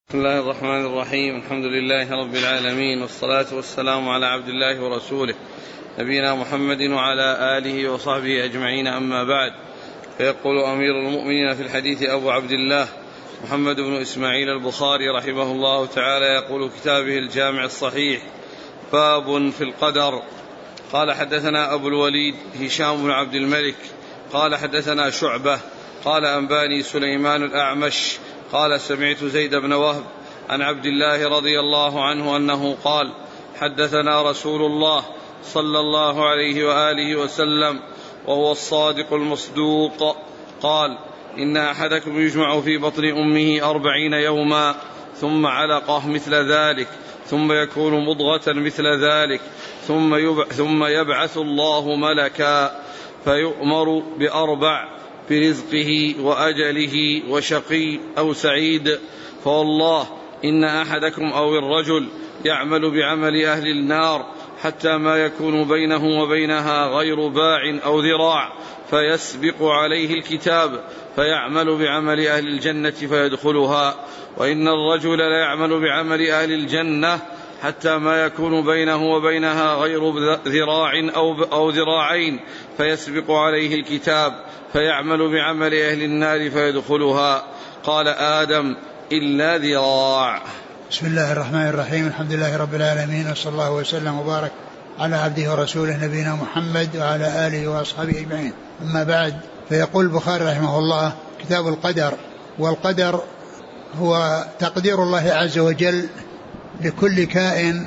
بسم الله الرحمن الرحيم. الحمد لله رب العالمين، والصلاة والسلام على عبد الله ورسوله نبينا محمد وعلى آله وصحبه أجمعين، أما بعد. فيقول أمير المؤمنين في الحديث أبو عبد الله محمد بن إسماعيل البخاري رحمه الله تعالى، يقول كتابه الجامع الصحيح: باب في القدر. قال حدثنا أبو الوليد هشام بن عبد الملك قال حدثنا شعبة قال أنباني سليمان الأعمش قال سمعت زيد بن وهب عن عبد الله رضي الله عنه أنه قال: حدثنا رسول الله صلى الله عليه وآله وسلم وهو الصادق المصدوق قال: إن أحدكم يجمع في بطن أمه 40 يوما ثم علقة مثل ذلك ثم يكون مضغة مثل ذلك ثم يبعث الله ملكا فيؤمر بأربع: برزقه وأجله وشقي أو سعيد. فوالله إن أحدكم أو الرجل يعمل بعمل أهل النار حتى ما يكون بينه وبينها غير باع أو ذراع، فيسبق عليه الكتاب فيعمل بعمل أهل الجنة فيدخلها، وإن الرجل ليعمل بعمل أهل الجنة حتى ما يكون بينه وبينها غير ذراع أو ذراعين، فيسبق عليه الكتاب فيعمل بعمل أهل النار فيدخلها. قال آدم: إلا ذراع. بسم الله الرحمن الرحيم. الحمد لله رب العالمين، وصلى الله وسلم وبارك على عبده ورسوله نبينا محمد وعلى آله وأصحابه أجمعين، أما بعد. فيقول البخاري رحمه الله: كتاب القدر. والقدر هو تقدير الله عز وجل لكل كائن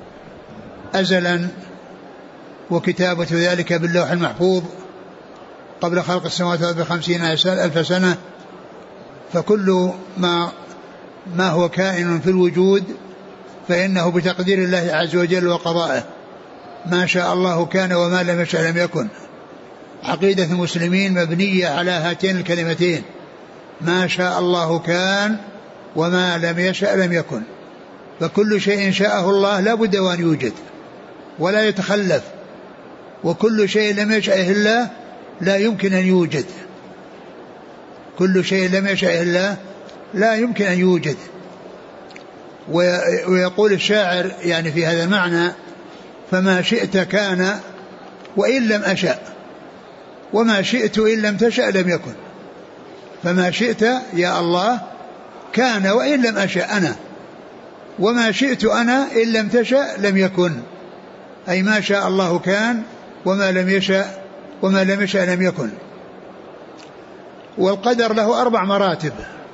أزلا، وكتابة ذلك باللوح المحفوظ قبل خلق السماوات ب50,000 سنة. فكل ما هو كائن في الوجود فإنه بتقدير الله عز وجل وقضائه، ما شاء الله كان وما لم يشأ لم يكن. عقيدة المسلمين مبنية على هاتين الكلمتين: ما شاء الله كان وما لم يشأ لم يكن. فكل شيء شاءه الله لا بد وأن يوجد ولا يتخلف، وكل شيء لم يشأه الله لا يمكن أن يوجد. كل شيء لم يشأه الله لا يمكن أن يوجد. ويقول الشاعر يعني في هذا المعنى: فما شئت كان وإن لم أشأ، وما شئت إن لم تشأ لم يكن. فما شئت يا الله كان وإن لم أشأ أنا، وما شئت أنا إن لم تشأ لم يكن، أي ما شاء الله كان وما لم يشأ لم يكن. والقدر له 4 مراتب،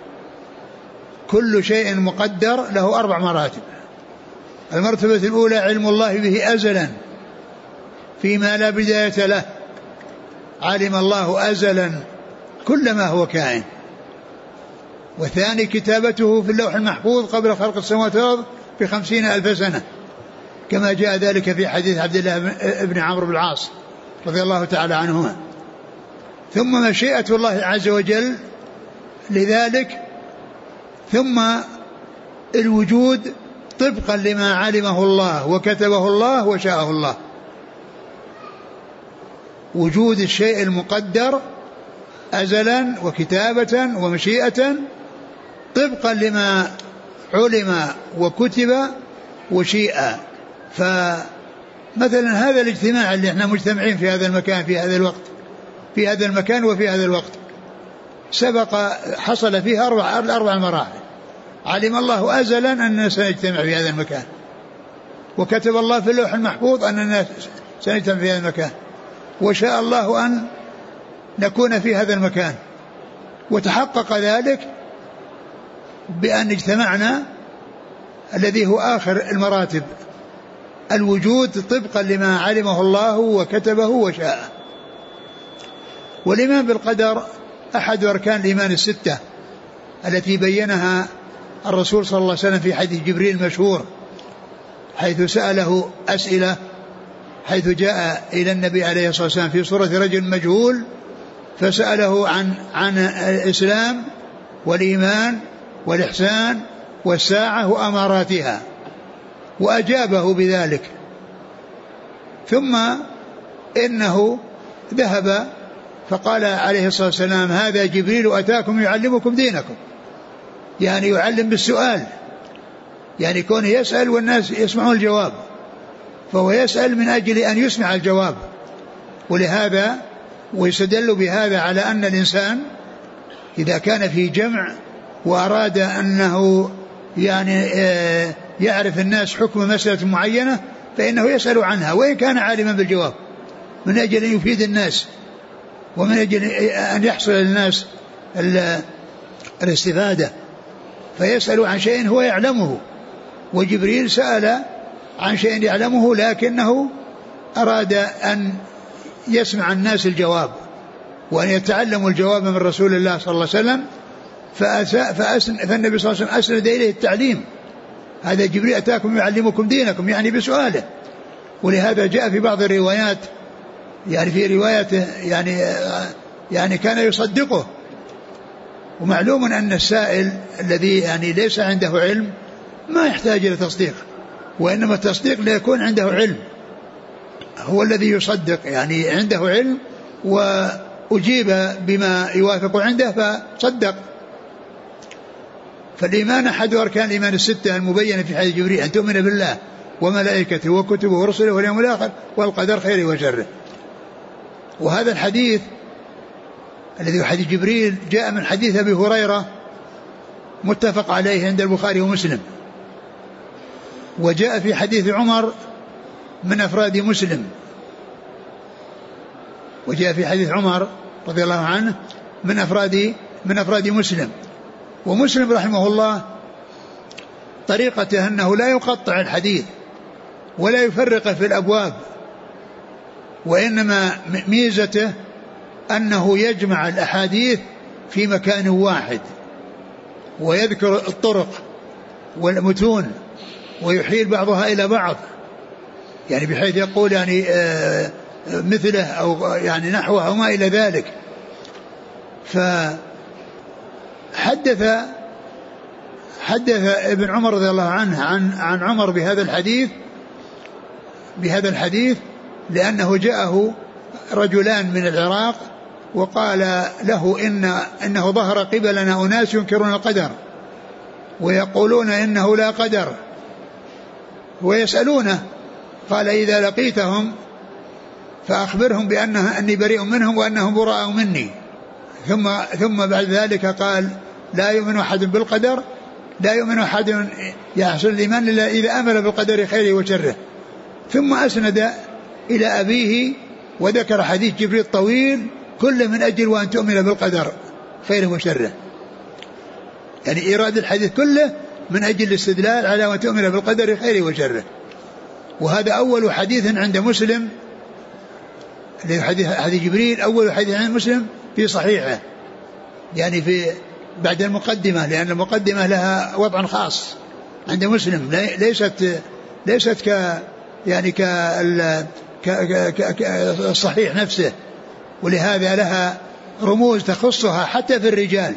كل شيء مقدر له 4 مراتب. المرتبة الأولى: علم الله به أزلا فيما لا بداية له، علم الله أزلا كل ما هو كائن. والثاني: كتابته في اللوح المحفوظ قبل خلق السماوات والأرض ب50,000 سنة، كما جاء ذلك في حديث عبد الله بن عمرو بن العاص رضي الله تعالى عنهما. ثم مشيئة الله عز وجل لذلك، ثم الوجود طبقا لما علمه الله وكتبه الله وشاءه الله. وجود الشيء المقدر أزلا وكتابة ومشيئة طبقا لما علم وكتب وشيء. فمثلا هذا الاجتماع اللي احنا مجتمعين في هذا المكان في هذا الوقت، في هذا المكان وفي هذا الوقت، سبق حصل فيها 4 مراحل. علم الله أزلا أننا سنجتمع في هذا المكان، وكتب الله في اللوح المحفوظ أننا سنجتمع في هذا المكان، وشاء الله أن نكون في هذا المكان، وتحقق ذلك بأن اجتمعنا الذي هو آخر المراتب، الوجود طبقا لما علمه الله وكتبه وشاءه. والإيمان بالقدر أحد أركان الإيمان 6 التي بينها الرسول صلى الله عليه وسلم في حديث جبريل المشهور، حيث سأله أسئلة، حيث جاء إلى النبي عليه الصلاة والسلام في صورة رجل مجهول، فسأله عن الإسلام والإيمان والإحسان والساعة وأماراتها، وأجابه بذلك. ثم إنه ذهب فقال عليه الصلاة والسلام: هذا جبريل أتاكم يعلمكم دينكم. يعني يعلم بالسؤال، يعني كونه يسأل والناس يسمعون الجواب، فهو يسأل من أجل أن يسمع الجواب. ولهذا ويستدل بهذا على أن الإنسان إذا كان في جمع وأراد أنه يعني يعرف الناس حكم مسألة معينة فإنه يسأل عنها وإن كان عالما بالجواب، من أجل أن يفيد الناس ومن أجل أن يحصل للناس الاستفادة، فيسأل عن شيء هو يعلمه. وجبريل سأل عن شيء يعلمه لكنه أراد أن يسمع الناس الجواب وأن يتعلموا الجواب من رسول الله صلى الله عليه وسلم، فالنبي صلى الله عليه وسلم أسند إليه التعليم. هذا جبريل أتاكم يعلمكم دينكم، يعني بسؤاله. ولهذا جاء في بعض الروايات، يعني في روايته يعني كان يصدقه. ومعلوم أن السائل الذي يعني ليس عنده علم ما يحتاج إلى تصديق، وإنما التصديق لا يكون عنده علم، هو الذي يصدق، يعني عنده علم وأجيب بما يوافق عنده فصدق. فالإيمان أحد أركان الإيمان الستة المبينة في حديث جبريل، أن تؤمن بالله وملائكته وكتبه ورسله واليوم الآخر والقدر خيره وشره. وهذا الحديث الذي هو حديث جبريل جاء من حديث أبي هريرة متفق عليه عند البخاري ومسلم، وجاء في حديث عمر من أفراد مسلم، وجاء في حديث عمر رضي الله عنه من أفراد مسلم. ومسلم رحمه الله طريقته أنه لا يقطع الحديث ولا يفرق في الأبواب، وإنما ميزته أنه يجمع الأحاديث في مكان واحد ويذكر الطرق والمتون ويحيل بعضها إلى بعض، يعني بحيث يقول يعني مثله أو يعني نحوه أو ما إلى ذلك. فحدث ابن عمر رضي الله عنه عن عمر بهذا الحديث لأنه جاءه رجلان من العراق وقال له إنه ظهر قبلنا أناس ينكرون القدر ويقولون إنه لا قدر ويسألونه، قال إذا لقيتهم فأخبرهم أني بريء منهم وأنهم براء مني. ثم بعد ذلك قال لا يؤمن أحد بالقدر، لا يؤمن أحد يحصل الإيمان إلا إذا آمن بالقدر خيره وشره. ثم أسند إلى أبيه وذكر حديث جبريل الطويل كل من أجل وأن تؤمن بالقدر خيره وشره، يعني إيراد الحديث كله من أجل الاستدلال على وأن تؤمن بالقدر خيره وشره. وهذا أول حديث عند مسلم، حديث جبريل أول حديث عند مسلم في صحيحه، يعني في بعد المقدمة، لأن المقدمة لها وضع خاص عند مسلم ليست كالصحيح نفسه، ولهذا لها رموز تخصها حتى في الرجال.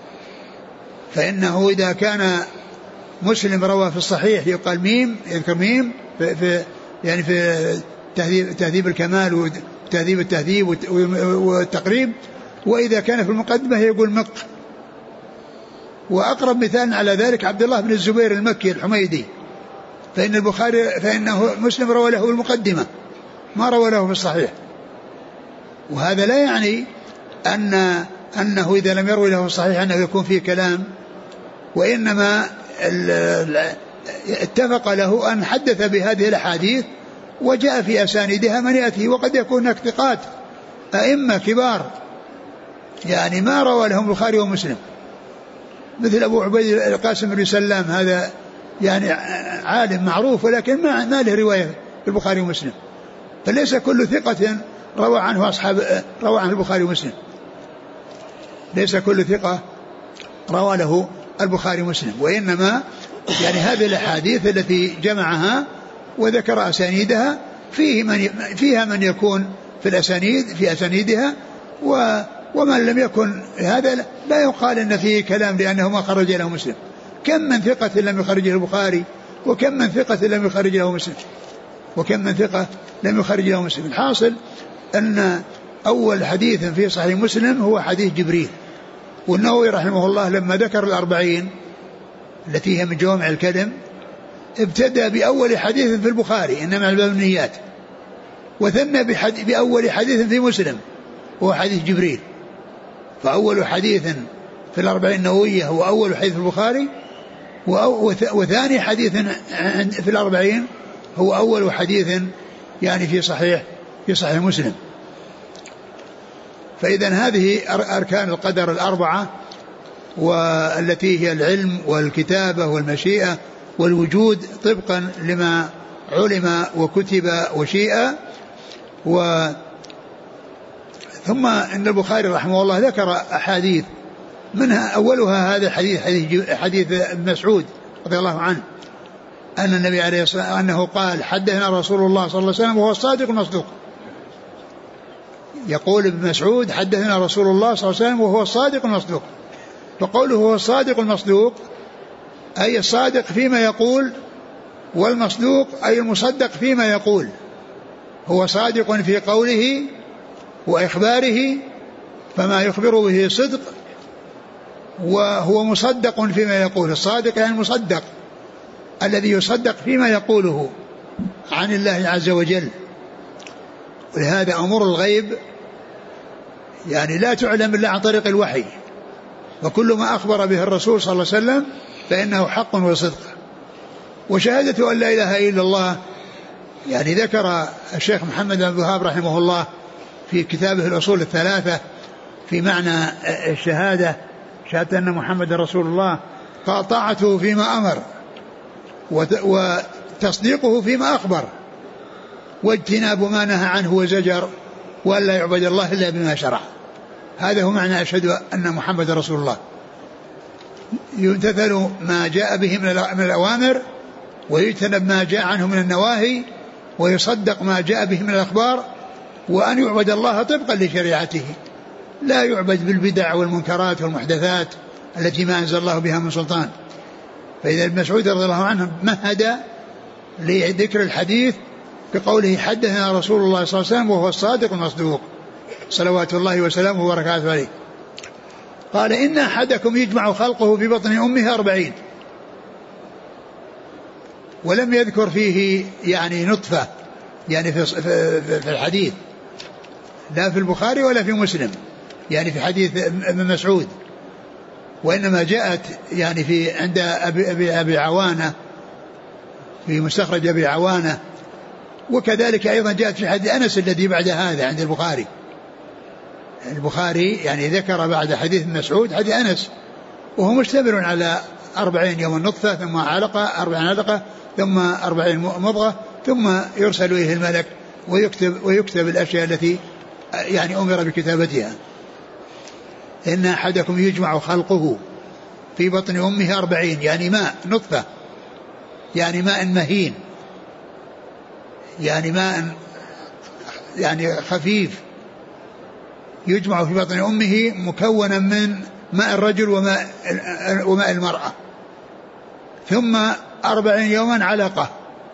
فإنه إذا كان مسلم روى في الصحيح يقال ميم، يذكر ميم يعني في تهذيب الكمال وتهذيب التهذيب والتقريب، وإذا كان في المقدمة يقول مق. وأقرب مثال على ذلك عبد الله بن الزبير المكي الحميدي، فإنه مسلم روى له المقدمة ما روى له في الصحيح. وهذا لا يعني أنه إذا لم يروي له في الصحيح أنه يكون فيه كلام، وإنما اتفق له أن حدث بهذه الأحاديث وجاء في أسانيدها من يأتي، وقد يكون هناك ثقات أئمة كبار يعني ما روى لهم البخاري ومسلم، مثل أبو عبيد القاسم بن سلام، هذا يعني عالم معروف ولكن ما له رواية في البخاري ومسلم. فليس كل ثقة روى عنه البخاري ومسلم، ليس كل ثقة روى له البخاري ومسلم، وإنما يعني هذه الأحاديث التي جمعها وذكر أسانيدها فيها من يكون في أسانيدها، ومن لم يكن هذا لا يقال إن فيه كلام لأنه ما خرج له مسلم. كم من ثقة لم يخرج له البخاري، وكم من ثقة لم يخرج له مسلم، وكم من ثقة لم يخرج له مسلم. الحاصل أن أول حديث في صحيح مسلم هو حديث جبريل. والنووي رحمه الله لما ذكر 40 التي هي من جوامع الكلم ابتدأ بأول حديث في البخاري إنما الباب النيات، وثنى بأول حديث في مسلم هو حديث جبريل. فأول حديث في الأربعين النووية هو أول حديث في البخاري، وثاني حديث في الأربعين هو أول حديث يعني في صحيح مسلم. فإذا هذه أركان القدر الأربعة، والتي هي العلم والكتابة والمشيئة والوجود طبقا لما علم وكتب وشيء. ثم إن البخاري رحمه الله ذكر أحاديث، منها أولها هذا حديث ابن مسعود رضي الله عنه أن النبي عليه الصلاة والسلام أنه قال حدثنا رسول الله صلى الله عليه وسلم وهو الصادق المصدوق. يقول ابن مسعود حدثنا رسول الله صلى الله عليه وسلم وهو الصادق المصدوق. فقوله هو الصادق المصدوق أي الصادق فيما يقول، والمصدوق أي المصدق فيما يقول. هو صادق في قوله وإخباره فما يخبر به صدق، وهو مصدق فيما يقول. الصادق يعني المصدق الذي يصدق فيما يقوله عن الله عز وجل. ولهذا أمور الغيب يعني لا تعلم إلا عن طريق الوحي، وكل ما أخبر به الرسول صلى الله عليه وسلم فإنه حق وصدق. وشهادة أن لا إله إلا الله يعني ذكر الشيخ محمد بن عبد الوهاب رحمه الله في كتابه الأصول الثلاثة في معنى الشهادة، شهادة أن محمد رسول الله، قال طاعته فيما أمر وتصديقه فيما أخبر واجتناب ما نهى عنه وزجر، وأن لا يعبد الله إلا بما شرع. هذا هو معنى أشهد أن محمد رسول الله. يمتثل ما جاء به من الأوامر، ويجتنب ما جاء عنه من النواهي، ويصدق ما جاء به من الأخبار، وأن يعبد الله طبقا لشريعته، لا يعبد بالبدع والمنكرات والمحدثات التي ما أنزل الله بها من سلطان. فإذا ابن مسعود رضي الله عنه مهد لذكر الحديث بقوله حدثنا رسول الله صلى الله عليه وسلم وهو الصادق المصدوق صلوات الله وسلامه وبركاته عليه. قال إن أحدكم يجمع خلقه في بطن أمه 40، ولم يذكر فيه يعني نطفة يعني في الحديث، لا في البخاري ولا في مسلم يعني في حديث ابن مسعود، وإنما جاءت يعني في عند أبي عوانة في مستخرج أبي عوانة، وكذلك أيضا جاءت في حديث أنس الذي بعد هذا عند البخاري يعني ذكر بعد حديث ابن مسعود حديث أنس، وهو مشتمل على 40 يوم النطفة، ثم علقة 40 علقة، ثم 40 مضغة، ثم يرسل إليه الملك ويكتب الأشياء التي يعني أمر بكتابتها. إن أحدكم يجمع خلقه في بطن أمه 40 يعني ماء نطفة، يعني ماء مهين، يعني ماء يعني خفيف، يجمع في بطن أمه مكونا من ماء الرجل وماء المرأة، ثم 40 يوما علقة،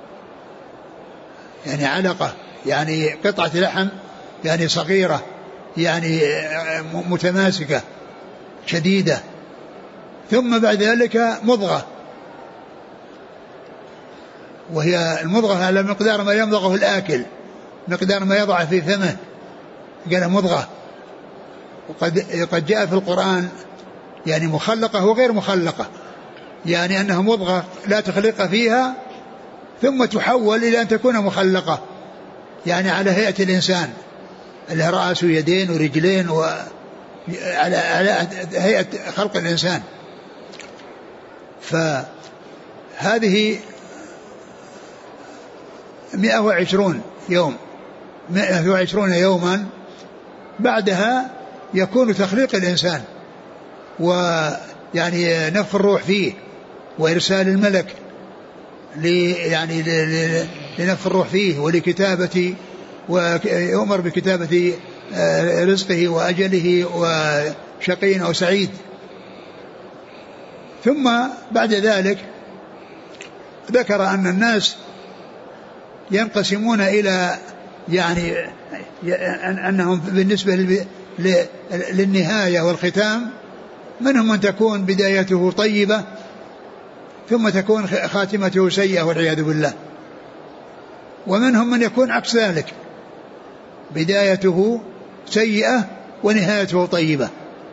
يعني علقة يعني قطعة لحم يعني صغيرة يعني متماسكة شديدة، ثم بعد ذلك مضغة، وهي المضغة على مقدار ما يمضغه الآكل، مقدار ما يضع في فمه قال مضغة. وقد جاء في القرآن يعني مخلقة وغير مخلقة، يعني أنها مضغة لا تخلق فيها ثم تحول إلى أن تكون مخلقة، يعني على هيئة الإنسان اللي رأس ويدين ورجلين على هيئة خلق الإنسان. فهذه 120 يوم 120 يوما بعدها يكون تخليق الإنسان، ويعني نفخ الروح فيه وإرسال الملك يعني لنفخ الروح فيه ولكتابة، ويؤمر بكتابة رزقه وأجله وشقي أو سعيد. ثم بعد ذلك ذكر أن الناس ينقسمون إلى يعني أنهم بالنسبة للنهاية والختام منهم من تكون بدايته طيبة ثم تكون خاتمته سيئة والعياذ بالله. ومنهم من يكون عكس ذلك، بدايته سيئة ونهايته طيبة.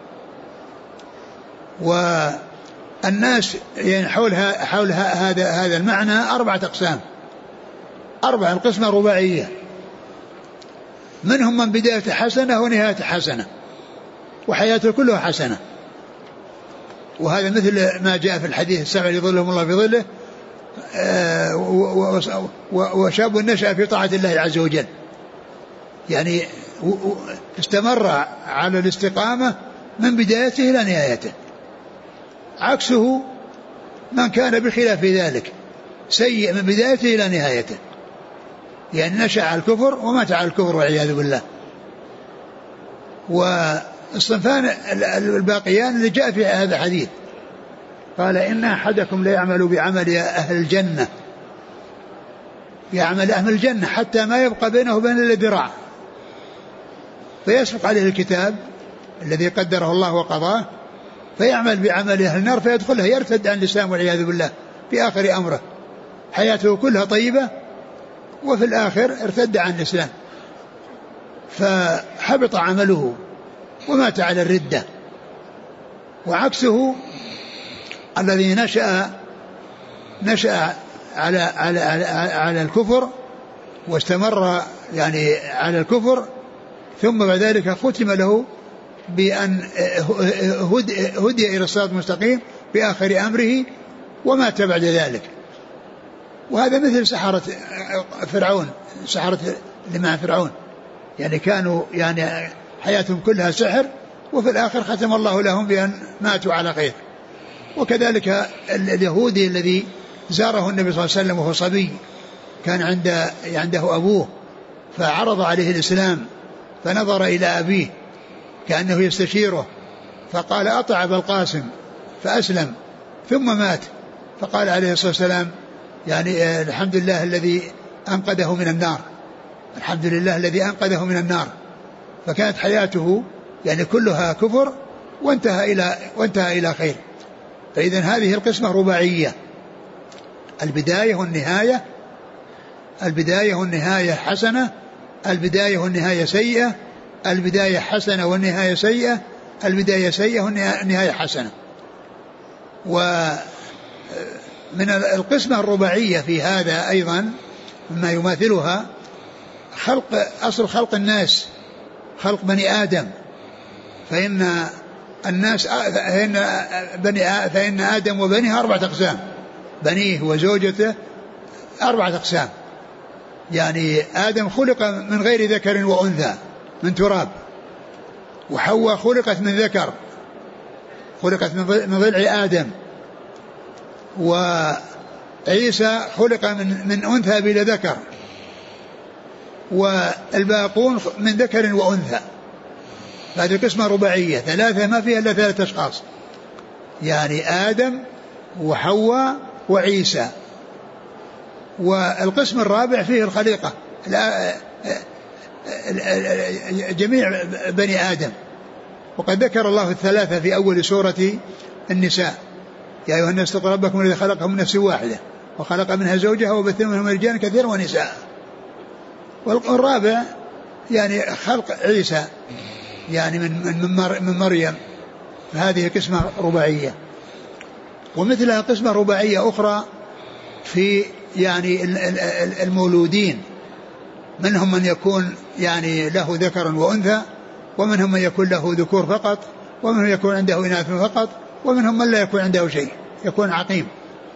والناس يعني حول هذا المعنى 4 أقسام، 4 القسمة رباعية. منهم من بداية حسنة ونهاية حسنة وحياته كلها حسنة، وهذا مثل ما جاء في الحديث 7 يظلهم الله في ظله، وشاب نشأ في طاعة الله عز وجل، يعني استمر على الاستقامة من بدايته إلى نهايته. عكسه من كان بخلاف ذلك، سيء من بدايته إلى نهايته، يعني نشأ على الكفر ومات على الكفر والعياذ بالله. والصنفان الباقيان اللي جاء في هذا الحديث قال إن أحدكم لا يعمل بعمل أهل الجنة، يعمل أهل الجنة حتى ما يبقى بينه وبين إلا ذراع، فيسبق عليه الكتاب الذي قدره الله وقضاه، فيعمل بعمل أهل النار فيدخلها، يرتد عن الإسلام والعياذ بالله في آخر أمره، حياته كلها طيبة وفي الآخر ارتد عن الإسلام فحبط عمله ومات على الردة. وعكسه الذي نشأ على الكفر واستمر يعني على الكفر، ثم بعد ذلك ختم له بأن هدي إلى الصراط المستقيم في آخر أمره ومات بعد ذلك. وهذا مثل سحرة فرعون، سحرة اللي مع فرعون، يعني كانوا يعني حياتهم كلها سحر، وفي الآخر ختم الله لهم بأن ماتوا على خير. وكذلك اليهودي الذي زاره النبي صلى الله عليه وسلم وهو صبي، كان عنده أبوه فعرض عليه الإسلام، فنظر إلى أبيه كأنه يستشيره، فقال أطع أبا القاسم، فأسلم ثم مات. فقال عليه الصلاة والسلام يعني الحمد لله الذي أنقذه من النار، الحمد لله الذي أنقذه من النار. فكانت حياته يعني كلها كفر وانتهى إلى خير. فإذن هذه القسمة رباعية، البداية والنهاية، البداية والنهاية حسنة، البداية والنهاية سيئة، البداية حسنة والنهاية سيئة، البداية سيئة والنهاية حسنة. ومن القسمة الرباعية في هذا أيضا مما يماثلها أصل خلق الناس، خلق بني آدم. فإن آدم وبنيه 4 أقسام، بنيه وزوجته 4 أقسام. يعني آدم خلق من غير ذكر وأنثى من تراب، وحواء خلقت من ذكر، خلقت من ضلع آدم، وعيسى خلق من أنثى بلا ذكر، والباقون من ذكر وأنثى. هذه قسمة رباعية 3 ما فيها إلا 3 أشخاص، يعني آدم وحواء وعيسى. والقسم الرابع فيه الخليقة، جميع بني آدم. وقد ذكر الله 3 في أول سورة النساء: يا أيها الناس اتقوا ربكم الذي خلقكم من نفس واحدة وخلق منها زوجها وبث منهما رجالا كثيرا ونساء. والرابع يعني خلق عيسى يعني من مريم. فهذه قسمة رباعية. ومثلها قسمة رباعية أخرى في يعني المولودين، منهم من يكون يعني له ذكر وأنثى، ومنهم من يكون له ذكور فقط، ومنهم يكون عنده إناث فقط، ومنهم من لا يكون عنده شيء، يكون عقيم.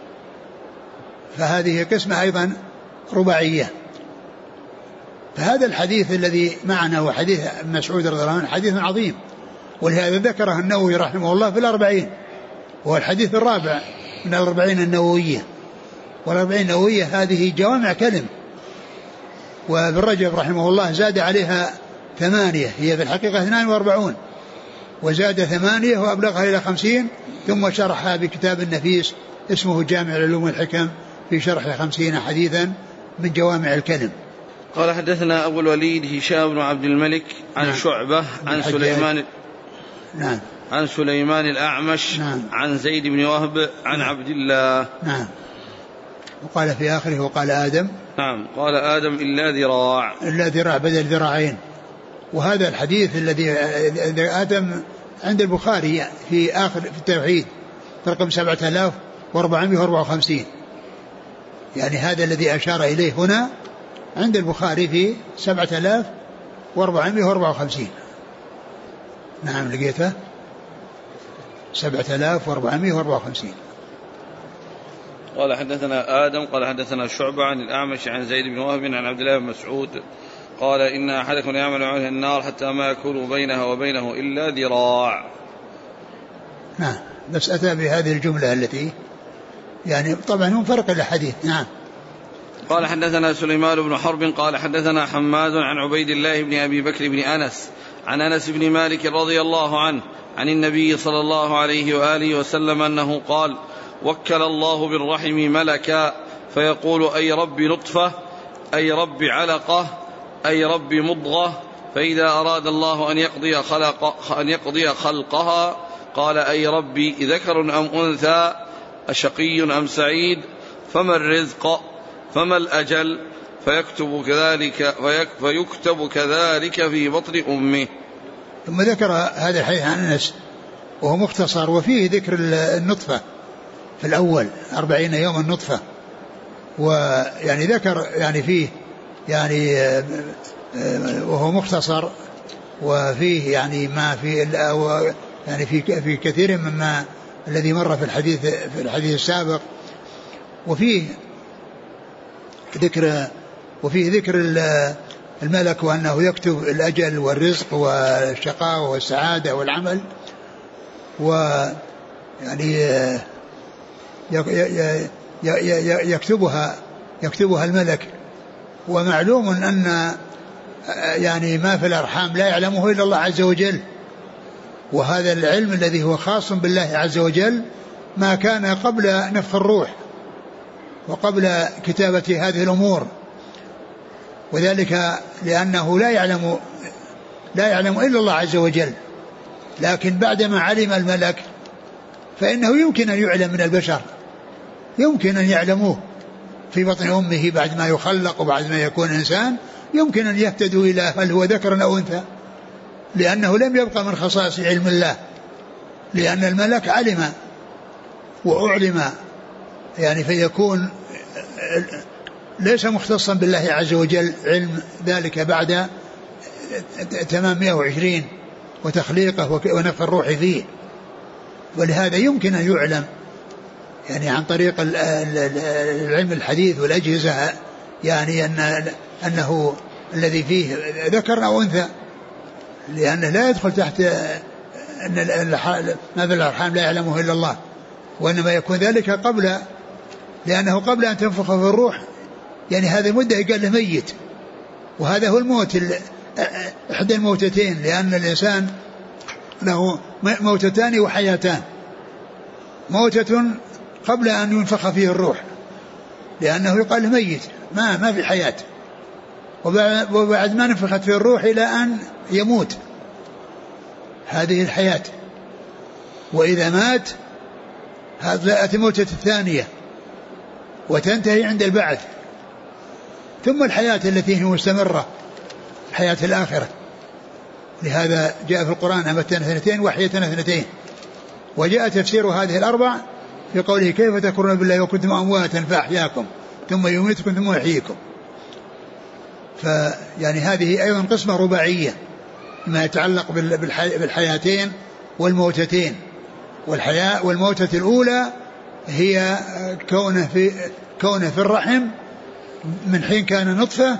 فهذه قسمة أيضا رباعية. فهذا الحديث الذي معنا هو حديث مسعود رضي الله عنه حديث عظيم، ولهذا ذكره النووي رحمه الله في 40، وهو الحديث الرابع من 40 النووية. وال40 النووية هذه جوامع كلم، وابن رجب رحمه الله زاد عليها 8، هي في الحقيقة 42، وزاد 8 وأبلغها إلى 50، ثم شرحها بكتاب النفيس اسمه جامع العلوم والحكم في شرح 50 حديثا من جوامع الكلم. قال حدثنا أبو الوليد هشام بن عبد الملك عن شعبة عن سليمان. نعم. عن سليمان الأعمش نعم. عن زيد بن وهب عن عبد الله. نعم. وقال في آخره وقال آدم. نعم قال آدم إلا ذراع. إلا ذراع بدل ذراعين. وهذا الحديث الذي آدم عند البخاري في آخر في التوحيد رقم 7454. يعني هذا الذي أشار إليه هنا عند البخاري في 7454. نعم لقيته 7454. قال حدثنا آدم قال حدثنا شعبة عن الأعمش عن زيد بن وهب عن عبد الله بن مسعود قال إن أحدكم يعمل عليه النار حتى ما يكون بينها وبينه إلا ذراع. نعم بس أتى بهذه الجملة التي يعني طبعا هم فرق الحديث. نعم. قال حدثنا سليمان بن حرب قال حدثنا حماد عن عبيد الله بن أبي بكر بن أنس عن أنس بن مالك رضي الله عنه عن النبي صلى الله عليه وآله وسلم أنه قال وكل الله بالرحم ملكا فيقول أي رب نطفة أي رب علقة أي رب مضغة فإذا أراد الله أن يقضي خلقها قال أي ربي ذكر أم أنثى أشقي أم سعيد فما الرزق فما الأجل فيكتب كذلك في بطن أمه. ثم ذكر هذا الحديث عن أنس وهو مختصر وفيه ذكر النطفة في الأول 40 يوم النطفة ويعني ذكر يعني فيه يعني وهو مختصر وفيه يعني ما في يعني في كثير مما الذي مر في الحديث السابق وفيه ذكر الملك وأنه يكتب الأجل والرزق والشقاء والسعادة والعمل ويعني يكتبها الملك. ومعلوم أن يعني ما في الأرحام لا يعلمه إلا الله عز وجل وهذا العلم الذي هو خاص بالله عز وجل ما كان قبل نفخ الروح وقبل كتابة هذه الأمور وذلك لأنه لا يعلم إلا الله عز وجل. لكن بعدما علم الملك فإنه يمكن أن يعلم من البشر يمكن أن يعلموه في بطن أمه بعد ما يخلق وبعد ما يكون إنسان يمكن أن يهتدوا إلى هل هو ذكر أو أنثى لأنه لم يبقى من خصائص علم الله لأن الملك علم وأعلم يعني فيكون ليس مختصا بالله عز وجل علم ذلك بعد تمام 120 وتخليقه ونفخ الروح فيه. ولهذا يمكن أن يعلم يعني عن طريق العلم الحديث والأجهزة يعني أنه الذي فيه ذكر أو أنثى لأنه لا يدخل تحت أن ما في الأرحام لا يعلمه إلا الله وإنما يكون ذلك قبل لأنه قبل أن تنفخ في الروح يعني هذا مدة يقال له ميت وهذا هو الموت إحدى الموتتين لأن الإنسان له موتتان وحياتان موتة قبل أن ينفخ فيه الروح لأنه يقال له ميت ما في حياة وبعد ما نفخت فيه الروح إلى أن يموت هذه الحياة. وإذا مات هذا الموتة الثانية وتنتهي عند البعث ثم الحياة التي هي مستمرة حياة الآخرة. لهذا جاء في القرآن أمتنا 2 وحيتنا 2 وجاء تفسير هذه الأربع في قوله كيف تكفرون بالله وكنتم أمواتا فأحياكم ثم يميتكم ثم يحييكم. فيعني هذه أيضا قسمة رباعية ما يتعلق بالحياتين والموتتين. والحياة والموتة الأولى هي كونه في الرحم من حين كان نطفة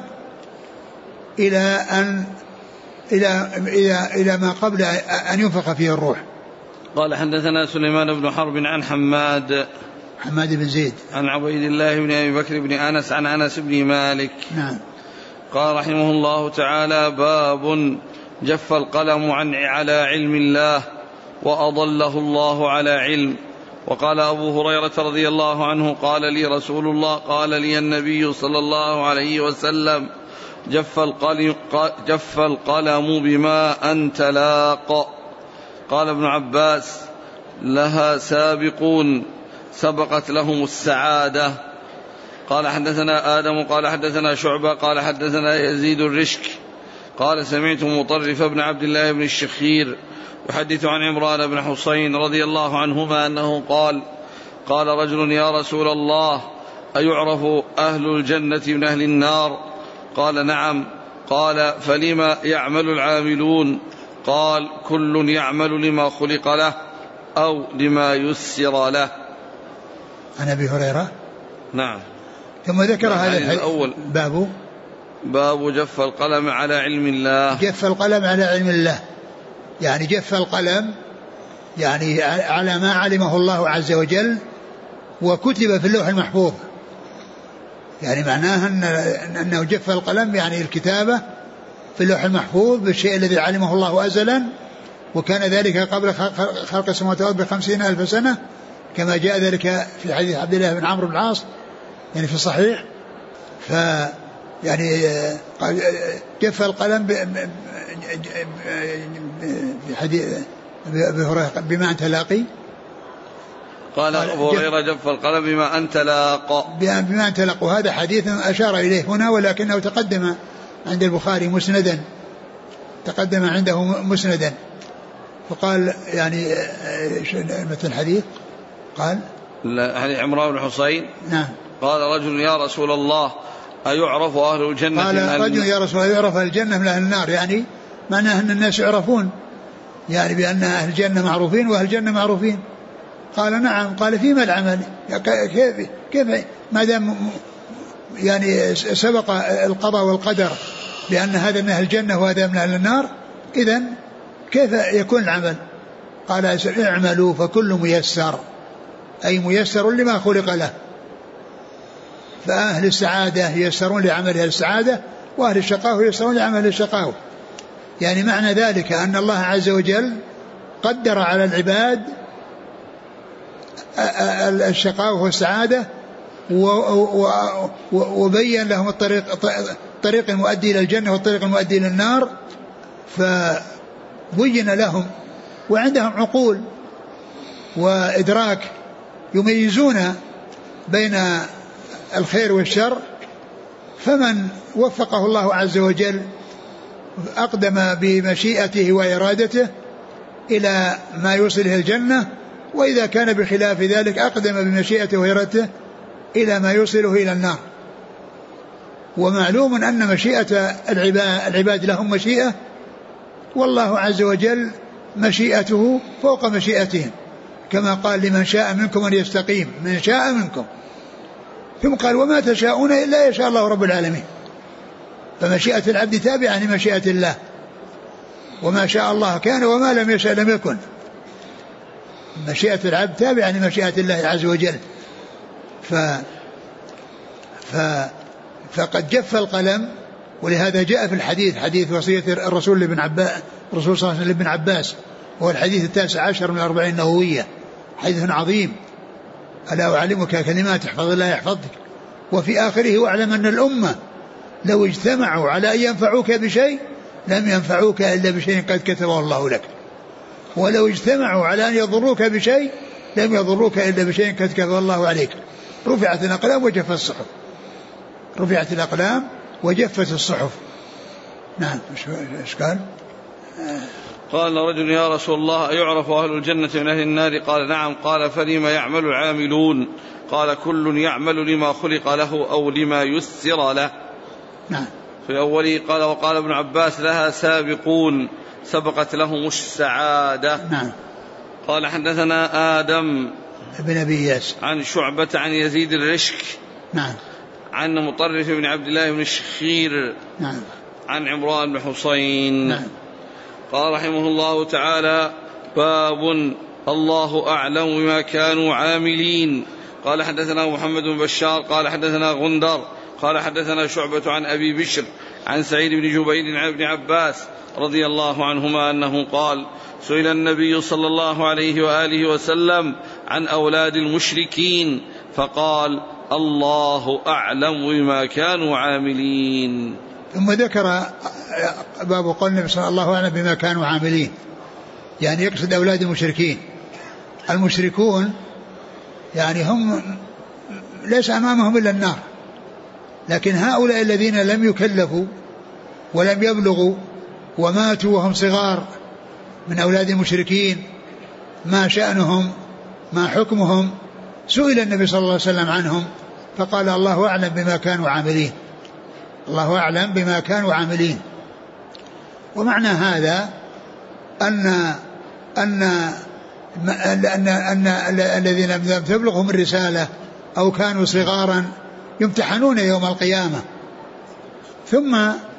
إلى ما قبل أن ينفخ فيه الروح. قال حدثنا سليمان بن حرب عن حماد بن زيد عن عبيد الله بن أبي بكر بن أنس عن أنس بن مالك. نعم. قال رحمه الله تعالى باب جف القلم على علم الله وأضله الله على علم. وقال أبو هريرة رضي الله عنه قال لي رسول الله قال لي النبي صلى الله عليه وسلم جف القلم بما أنت لاق. قال ابن عباس لها سابقون سبقت لهم السعادة. قال حدثنا آدم قال حدثنا شعبة قال حدثنا يزيد الرشك قال سمعت مطرف بن عبد الله بن الشخير يحدث عن عمران بن حسين رضي الله عنهما أنه قال قال رجل يا رسول الله أيعرف أهل الجنة من أهل النار؟ قال نعم. قال فلما يعمل العاملون؟ قال كل يعمل لما خلق له أو لما يسر له. عن أبي هريرة. نعم. ثم ذكر هذا الأول باب جف القلم على علم الله. جف القلم على علم الله، يعني جف القلم يعني على ما علمه الله عز وجل وكتب في اللوح المحفوظ، يعني معناه أنه جف القلم يعني الكتابة في اللوح المحفوظ بالشيء الذي علمه الله أزلا، وكان ذلك قبل خلق السماوات والأرض ب50,000 سنة كما جاء ذلك في حديث عبد الله بن عمرو بن العاص يعني في الصحيح. يعني جف القلم في حديث أبي هريرة بما أنت لاقي. قال أبو هريرة جف القلم بما أنت لاق، بما أنت لاق، وهذا حديث أشار إليه هنا ولكنه تقدم عند البخاري مسندا، تقدم عنده مسندا، فقال يعني مثل الحديث قال حديث عمران بن حسين. نعم. قال رجل يا رسول الله أيعرف أهل الجنة؟ قال رجل يا رسول الله يعرف أهل الجنة من أهل النار، يعني معناه أن الناس يعرفون، يعني بأن أهل الجنة معروفين وأهل الجنة معروفين. قال نعم. قال فيما العمل؟ كيف ما دام يعني سبق القضاء والقدر بأن هذا من أهل الجنة وهذا من أهل النار، إذن كيف يكون العمل؟ قال اعملوا فكل ميسر، أي ميسر لما خلق له. فأهل السعادة ييسرون لعمل أهل السعادة، وأهل الشقاوة ييسرون لعمل الشقاوة. يعني معنى ذلك أن الله عز وجل قدر على العباد الشقاوة والسعادة وبين لهم الطريق المؤدي إلى الجنة والطريق المؤدي إلى النار، فبين لهم وعندهم عقول وإدراك يميزون بين الخير والشر. فمن وفقه الله عز وجل أقدم بمشيئته وإرادته إلى ما يوصله الجنة، وإذا كان بخلاف ذلك أقدم بمشيئته وإرادته إلى ما يوصله إلى النار. ومعلوم أن مشيئة العباد لهم مشيئة، والله عز وجل مشيئته فوق مشيئتهم، كما قال لمن شاء منكم أن يستقيم، من شاء منكم، ثم قال وما تشاءون إلا يشاء الله رب العالمين. فمشيئة العبد تابعة لمشيئة الله، وما شاء الله كان وما لم يشاء لم يكن. مشيئة العبد تابعة لمشيئة الله عز وجل. فقد جف القلم، ولهذا جاء في الحديث حديث وصية الرسول صلى الله عليه وسلم لابن عباس، وهو الحديث 19 من 40 النووية، حديث عظيم. ألا أعلمك كلمات احفظ الله يحفظك. وفي آخره واعلم أن الأمة لو اجتمعوا على أن ينفعوك بشيء لم ينفعوك إلا بشيء قد كتبه الله لك، ولو اجتمعوا على أن يضروك بشيء لم يضروك إلا بشيء قد كتبه الله عليك. رفعت الأقلام وجفت الصحف، رفعت الأقلام وجفت الصحف. نعم. إيش قال؟ قال رجل يا رسول الله أيعرف أهل الجنة من أهل النار؟ قال نعم. قال فلما يعمل العاملون؟ قال كل يعمل لما خلق له أو لما يسر له. نعم. في أوله قال وقال ابن عباس لها سابقون سبقت لهم السعادة. نعم. قال حدثنا آدم ابن أبي إياس عن شعبة عن يزيد الرشك. نعم. عن مطرف بن عبد الله بن الشخير. نعم. عن عمران بن حسين. نعم. قال رحمه الله تعالى باب الله أعلم بما كانوا عاملين. قال حدثنا محمد بن بشار قال حدثنا غندر قال حدثنا شعبة عن أبي بشر عن سعيد بن جبير عن ابن عباس رضي الله عنهما أنه قال سئل النبي صلى الله عليه وآله وسلم عن أولاد المشركين فقال الله أعلم بما كانوا عاملين. ثم ذكر باب قول النبي صلى الله عليه وسلم بما كانوا عاملين، يعني يقصد أولاد المشركين. المشركون يعني هم ليس أمامهم إلا النار، لكن هؤلاء الذين لم يكلفوا ولم يبلغوا وماتوا وهم صغار من أولاد المشركين ما شأنهم ما حكمهم؟ سئل النبي صلى الله عليه وسلم عنهم فقال الله أعلم بما كانوا عاملين. الله أعلم بما كانوا عاملين. ومعنى هذا أن الذين لم تبلغهم الرسالة أو كانوا صغارا يمتحنون يوم القيامة، ثم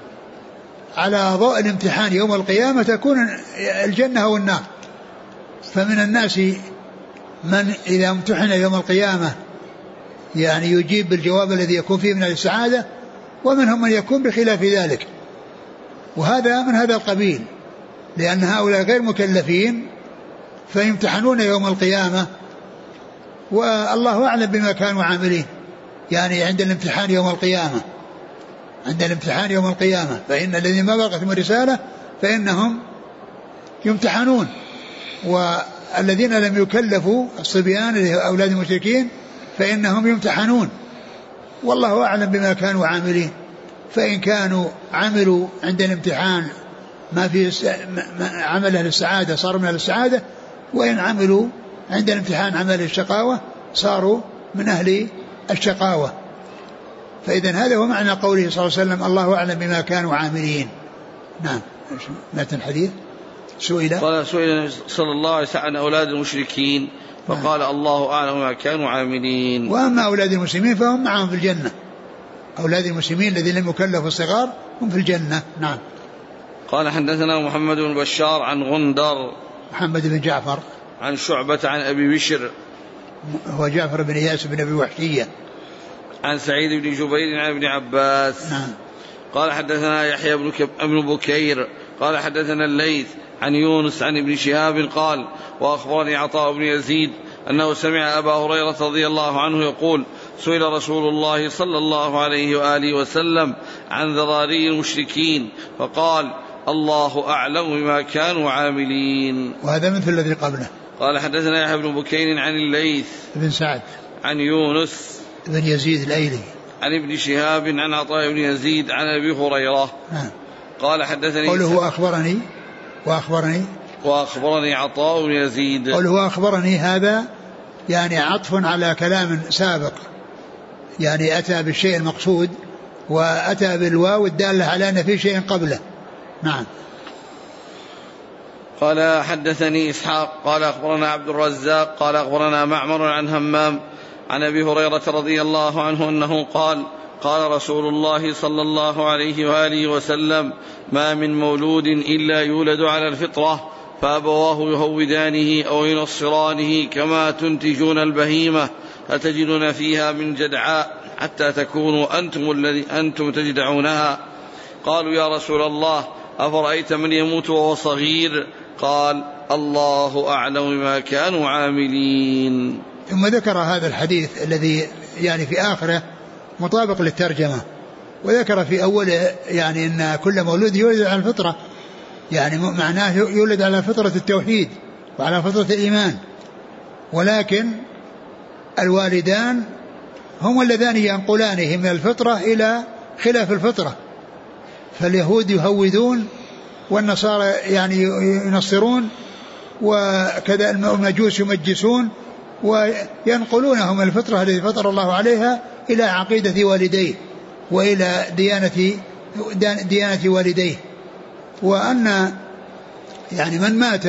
على ضوء الامتحان يوم القيامة تكون الجنة والنار. فمن الناس من إذا امتحن يوم القيامة يعني يجيب بالجواب الذي يكون فيه من السعادة، ومنهم من يكون بخلاف ذلك. وهذا من هذا القبيل، لأن هؤلاء غير مكلفين فيمتحنون يوم القيامة، والله أعلم بما كانوا عاملين. يعني عند الامتحان يوم القيامة، عند الامتحان يوم القيامة فإن الذين ما بلغتهم الرسالة فإنهم يمتحنون، والذين لم يكلفوا الصبيان أولاد المشركين فإنهم يمتحنون، والله أعلم بما كانوا عاملين. فإن كانوا عملوا عند الامتحان ما في عمل أهل السعادة صار من أهل السعادة، وإن عملوا عند الامتحان عمل الشقاوة صاروا من أهل الشقاوة. فإذا هذا هو معنى قوله صلى الله عليه وسلم الله أعلم بما كانوا عاملين. نعم. متن الحديث سئل النبي صلى الله عليه وسلم عن أولاد المشركين فقال الله أعلم بما كانوا عاملين. وأما أولاد المسلمين فهم معهم في الجنة. أولاد المسلمين الذين لم يكلفوا الصغار هم في الجنة. نعم. قال حدثنا محمد بن بشار عن غندر محمد بن جعفر عن شعبة عن أبي بشر هو جعفر بن إياس بن أبي وحشية عن سعيد بن جبير عن ابن عباس. نعم. قال حدثنا يحيى بن بكير قال حدثنا الليث عن يونس عن ابن شهاب قال وأخبرني عطاء بن يزيد أنه سمع أبا هريرة رضي الله عنه يقول سئل رسول الله صلى الله عليه وآله وسلم عن ذراري المشركين فقال الله أعلم بما كانوا عاملين. وهذا مثل الذي قبله. قال حدثنا يحيى بن بكير عن الليث بن سعد عن يونس بن يزيد الأيلي عن ابن شهاب عن عطاء بن يزيد عن أبي هريرة. قال حدثني قوله وأخبرني عطاء بن يزيد. قوله أخبرني هذا يعني عطف على كلام سابق، يعني أتى بالشيء المقصود وأتى بالواو الدالة على أن في شيء قبله. نعم. قال حدثني إسحاق قال أخبرنا عبد الرزاق قال أخبرنا معمر عن همام عن أبي هريرة رضي الله عنه أنه قال قال رسول الله صلى الله عليه وآله وسلم ما من مولود إلا يولد على الفطرة فأبواه يهودانه أو ينصرانه كما تنتجون البهيمة فتجدون فيها من جدعاء حتى تكونوا أنتم الذي أنتم تجدعونها. قالوا يا رسول الله أفرأيت من يموت وهو صغير؟ قال الله أعلم بما كانوا عاملين. ثم ذكر هذا الحديث الذي يعني في آخره مطابق للترجمة، وذكر في أوله يعني أن كل مولود يولد على الفطرة، يعني معناه يولد على فطرة التوحيد وعلى فطرة الإيمان، ولكن الوالدان هم اللذان ينقلانه من الفطرة إلى خلاف الفطرة. فاليهود يهودون والنصارى يعني ينصرون، وكذا المجوس يمجسون، وينقلونهم الفطرة التي فطر الله عليها إلى عقيدة والديه وإلى ديانة والديه. وأن يعني من مات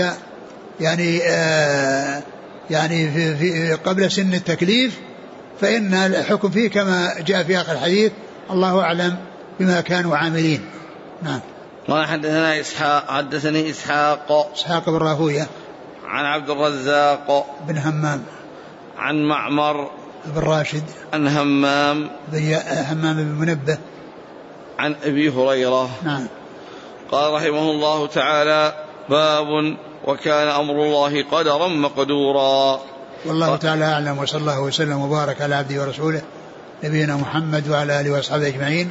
يعني في قبل سن التكليف فإن الحكم فيه كما جاء في آخر الحديث الله أعلم بما كانوا عاملين. نعم. وحدثنا حدثني إسحاق بن راهوية عن عبد الرزاق بن همام عن معمر بن راشد عن همام بن منبه عن أبي هريرة. نعم. قال رحمه الله تعالى باب وكان أمر الله قدرا مقدورا. والله تعالى أعلم، وصلى الله وسلم وبارك على عبده ورسوله نبينا محمد وعلى آله وأصحابه أجمعين.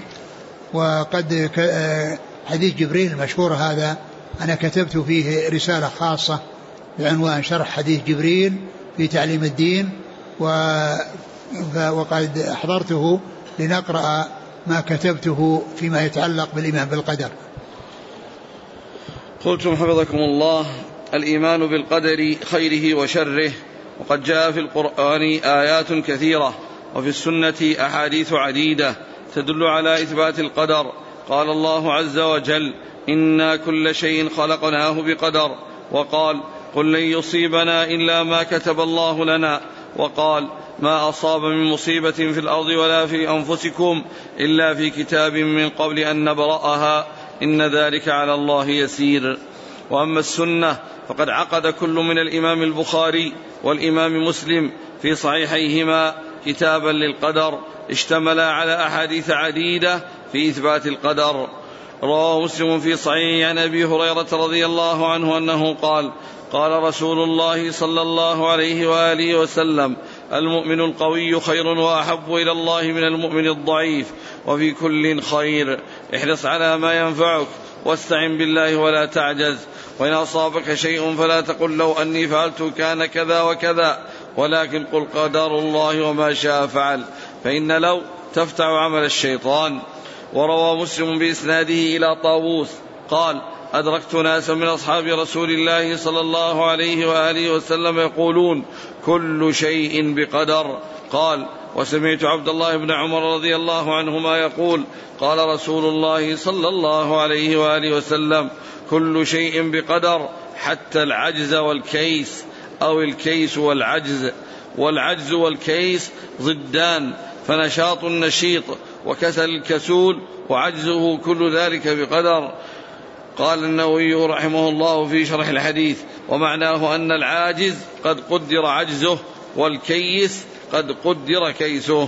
وقد حديث جبريل المشهور هذا أنا كتبت فيه رسالة خاصة بعنوان شرح حديث جبريل في تعليم الدين، وقد أحضرته لنقرأ ما كتبته فيما يتعلق بالإيمان بالقدر. قلتم حفظكم الله: الإيمان بالقدر خيره وشره. وقد جاء في القرآن آيات كثيرة وفي السنة أحاديث عديدة تدل على إثبات القدر. قال الله عز وجل: إنا كل شيء خلقناه بقدر. وقال: قل لن يصيبنا إلا ما كتب الله لنا. وقال: ما أصاب من مصيبة في الأرض ولا في أنفسكم إلا في كتاب من قبل أن نبرأها إن ذلك على الله يسير. وأما السنة فقد عقد كل من الإمام البخاري والإمام مسلم في صحيحيهما كتابا للقدر اشتمل على أحاديث عديدة في إثبات القدر. رواه مسلم في صحيح عن أبي هريرة رضي الله عنه أنه قال: قال رسول الله صلى الله عليه وآله وسلم: المؤمن القوي خير وأحب إلى الله من المؤمن الضعيف، وفي كل خير. احرص على ما ينفعك واستعن بالله ولا تعجز، وإن أصابك شيء فلا تقل لو أني فعلت كان كذا وكذا، ولكن قل قدر الله وما شاء فعل، فإن لو تفتح عمل الشيطان. وروى مسلم بإسناده إلى طاووس قال: أدركت ناسا من أصحاب رسول الله صلى الله عليه وآله وسلم يقولون: كل شيء بقدر. قال: وسمعت عبد الله بن عمر رضي الله عنهما يقول: قال رسول الله صلى الله عليه وآله وسلم: كل شيء بقدر حتى العجز والكيس، أو الكيس والعجز. والعجز والكيس ضدان، فنشاط النشيط وكسل الكسول وعجزه كل ذلك بقدر. قال النووي رحمه الله في شرح الحديث: ومعناه أن العاجز قد قدر عجزه، والكيس قد قدر كيسه.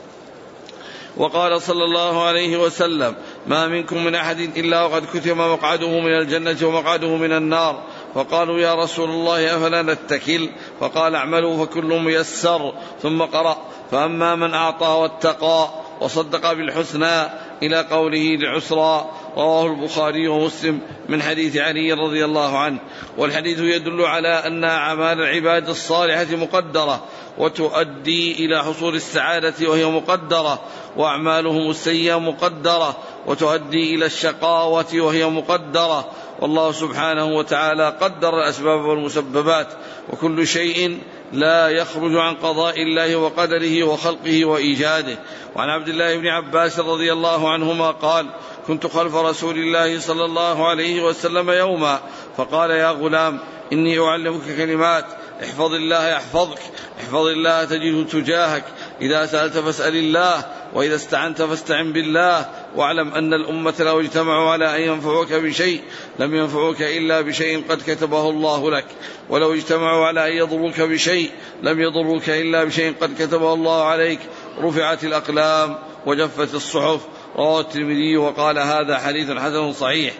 وقال صلى الله عليه وسلم: ما منكم من أحد إلا وقد كتب مقعده من الجنة ومقعده من النار. فقالوا: يا رسول الله أفلا نتكل؟ فقال: اعملوا فكل ميسر. ثم قرأ: فأما من أعطى واتقى وصدق بالحسنى إلى قوله العسرى. رواه البخاري ومسلم من حديث علي رضي الله عنه. والحديث يدل على أن أعمال العباد الصالحة مقدرة وتؤدي إلى حصول السعادة وهي مقدرة، وأعمالهم السيئة مقدرة وتؤدي إلى الشقاوة وهي مقدرة. والله سبحانه وتعالى قدر الأسباب والمسببات، وكل شيء لا يخرج عن قضاء الله وقدره وخلقه وإيجاده. وعن عبد الله بن عباس رضي الله عنهما قال: كنت خلف رسول الله صلى الله عليه وسلم يوما فقال: يا غلام، إني أعلمك كلمات، احفظ الله يحفظك، احفظ الله تجده تجاهك، إذا سألت فاسأل الله، وإذا استعنت فاستعن بالله، واعلم أن الأمة لو اجتمعوا على أن ينفعوك بشيء لم ينفعوك إلا بشيء قد كتبه الله لك، ولو اجتمعوا على أن يضروك بشيء لم يضروك إلا بشيء قد كتبه الله عليك، رفعت الأقلام وجفت الصحف. رواه الترمذي وقال: هذا حديث حسن صحيح.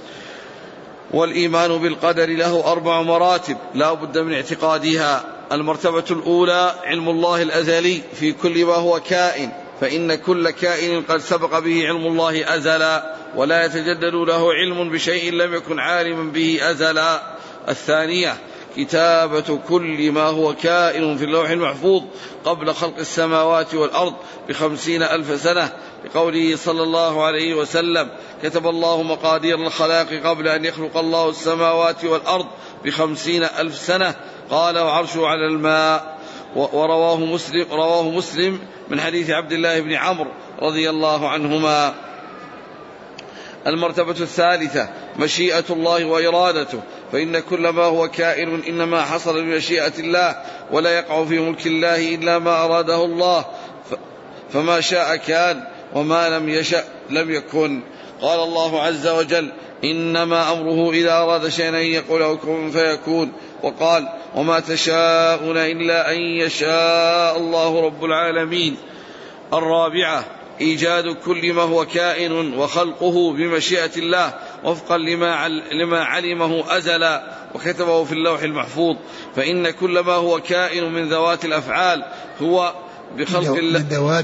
والإيمان بالقدر له 4 مراتب لا بد من اعتقادها. المرتبة الأولى علم الله الأزلي في كل ما هو كائن، فإن كل كائن قد سبق به علم الله أزلا، ولا يتجدد له علم بشيء لم يكن عالما به أزلا. الثانية كتابة كل ما هو كائن في اللوح المحفوظ قبل خلق السماوات والأرض ب50,000 سنة، لقوله صلى الله عليه وسلم: كتب الله مقادير الخلاق قبل أن يخلق الله السماوات والأرض ب50,000 سنة. قال: وعرشه على الماء. رواه مسلم من حديث عبد الله بن عمرو رضي الله عنهما. المرتبة الثالثة مشيئة الله وإرادته، فإن كل ما هو كائن إنما حصل بمشيئة الله، ولا يقع في ملك الله إلا ما أراده الله، فما شاء كان وما لم يشأ لم يكن. قال الله عز وجل: إنما أمره إذا أراد شيئا أن يقول له كن فيكون. وقال: وما تشاءون إلا أن يشاء الله رب العالمين. الرابعة إيجاد كل ما هو كائن وخلقه بمشيئة الله وفقا لما علمه أزلا وكتبه في اللوح المحفوظ، فإن كل ما هو كائن من ذوات الأفعال هو بخلق الله،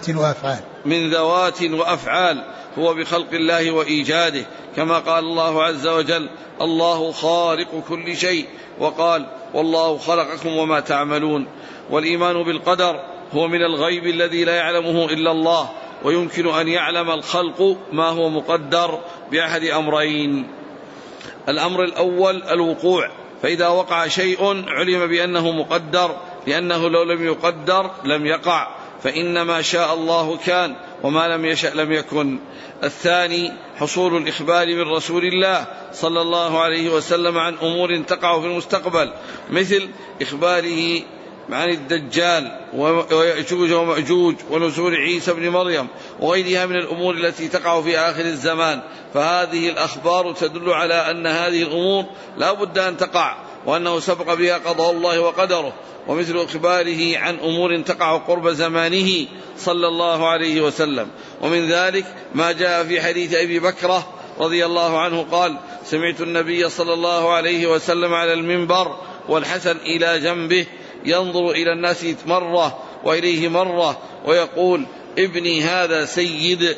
من ذوات وأفعال هو بخلق الله وإيجاده، كما قال الله عز وجل: الله خالق كل شيء. وقال: والله خلقكم وما تعملون. والإيمان بالقدر هو من الغيب الذي لا يعلمه إلا الله، ويمكن أن يعلم الخلق ما هو مقدر بأحد أمرين: الأمر الأول الوقوع، فإذا وقع شيء علم بأنه مقدر، لأنه لو لم يقدر لم يقع، فإن ما شاء الله كان وما لم يشأ لم يكن. الثاني حصول الإخبار من رسول الله صلى الله عليه وسلم عن أمور تقع في المستقبل، مثل إخباره عن الدجال ويأجوج ومأجوج ونزول عيسى بن مريم وغيرها من الأمور التي تقع في آخر الزمان، فهذه الأخبار تدل على أن هذه الأمور لا بد أن تقع، وأنه سبق بها قضاء الله وقدره. ومثل إخباره عن أمور تقع قرب زمانه صلى الله عليه وسلم. ومن ذلك ما جاء في حديث أبي بكرة رضي الله عنه قال: سمعت النبي صلى الله عليه وسلم على المنبر والحسن إلى جنبه ينظر إلى الناس مرة وإليه مرة ويقول: ابني هذا سيد،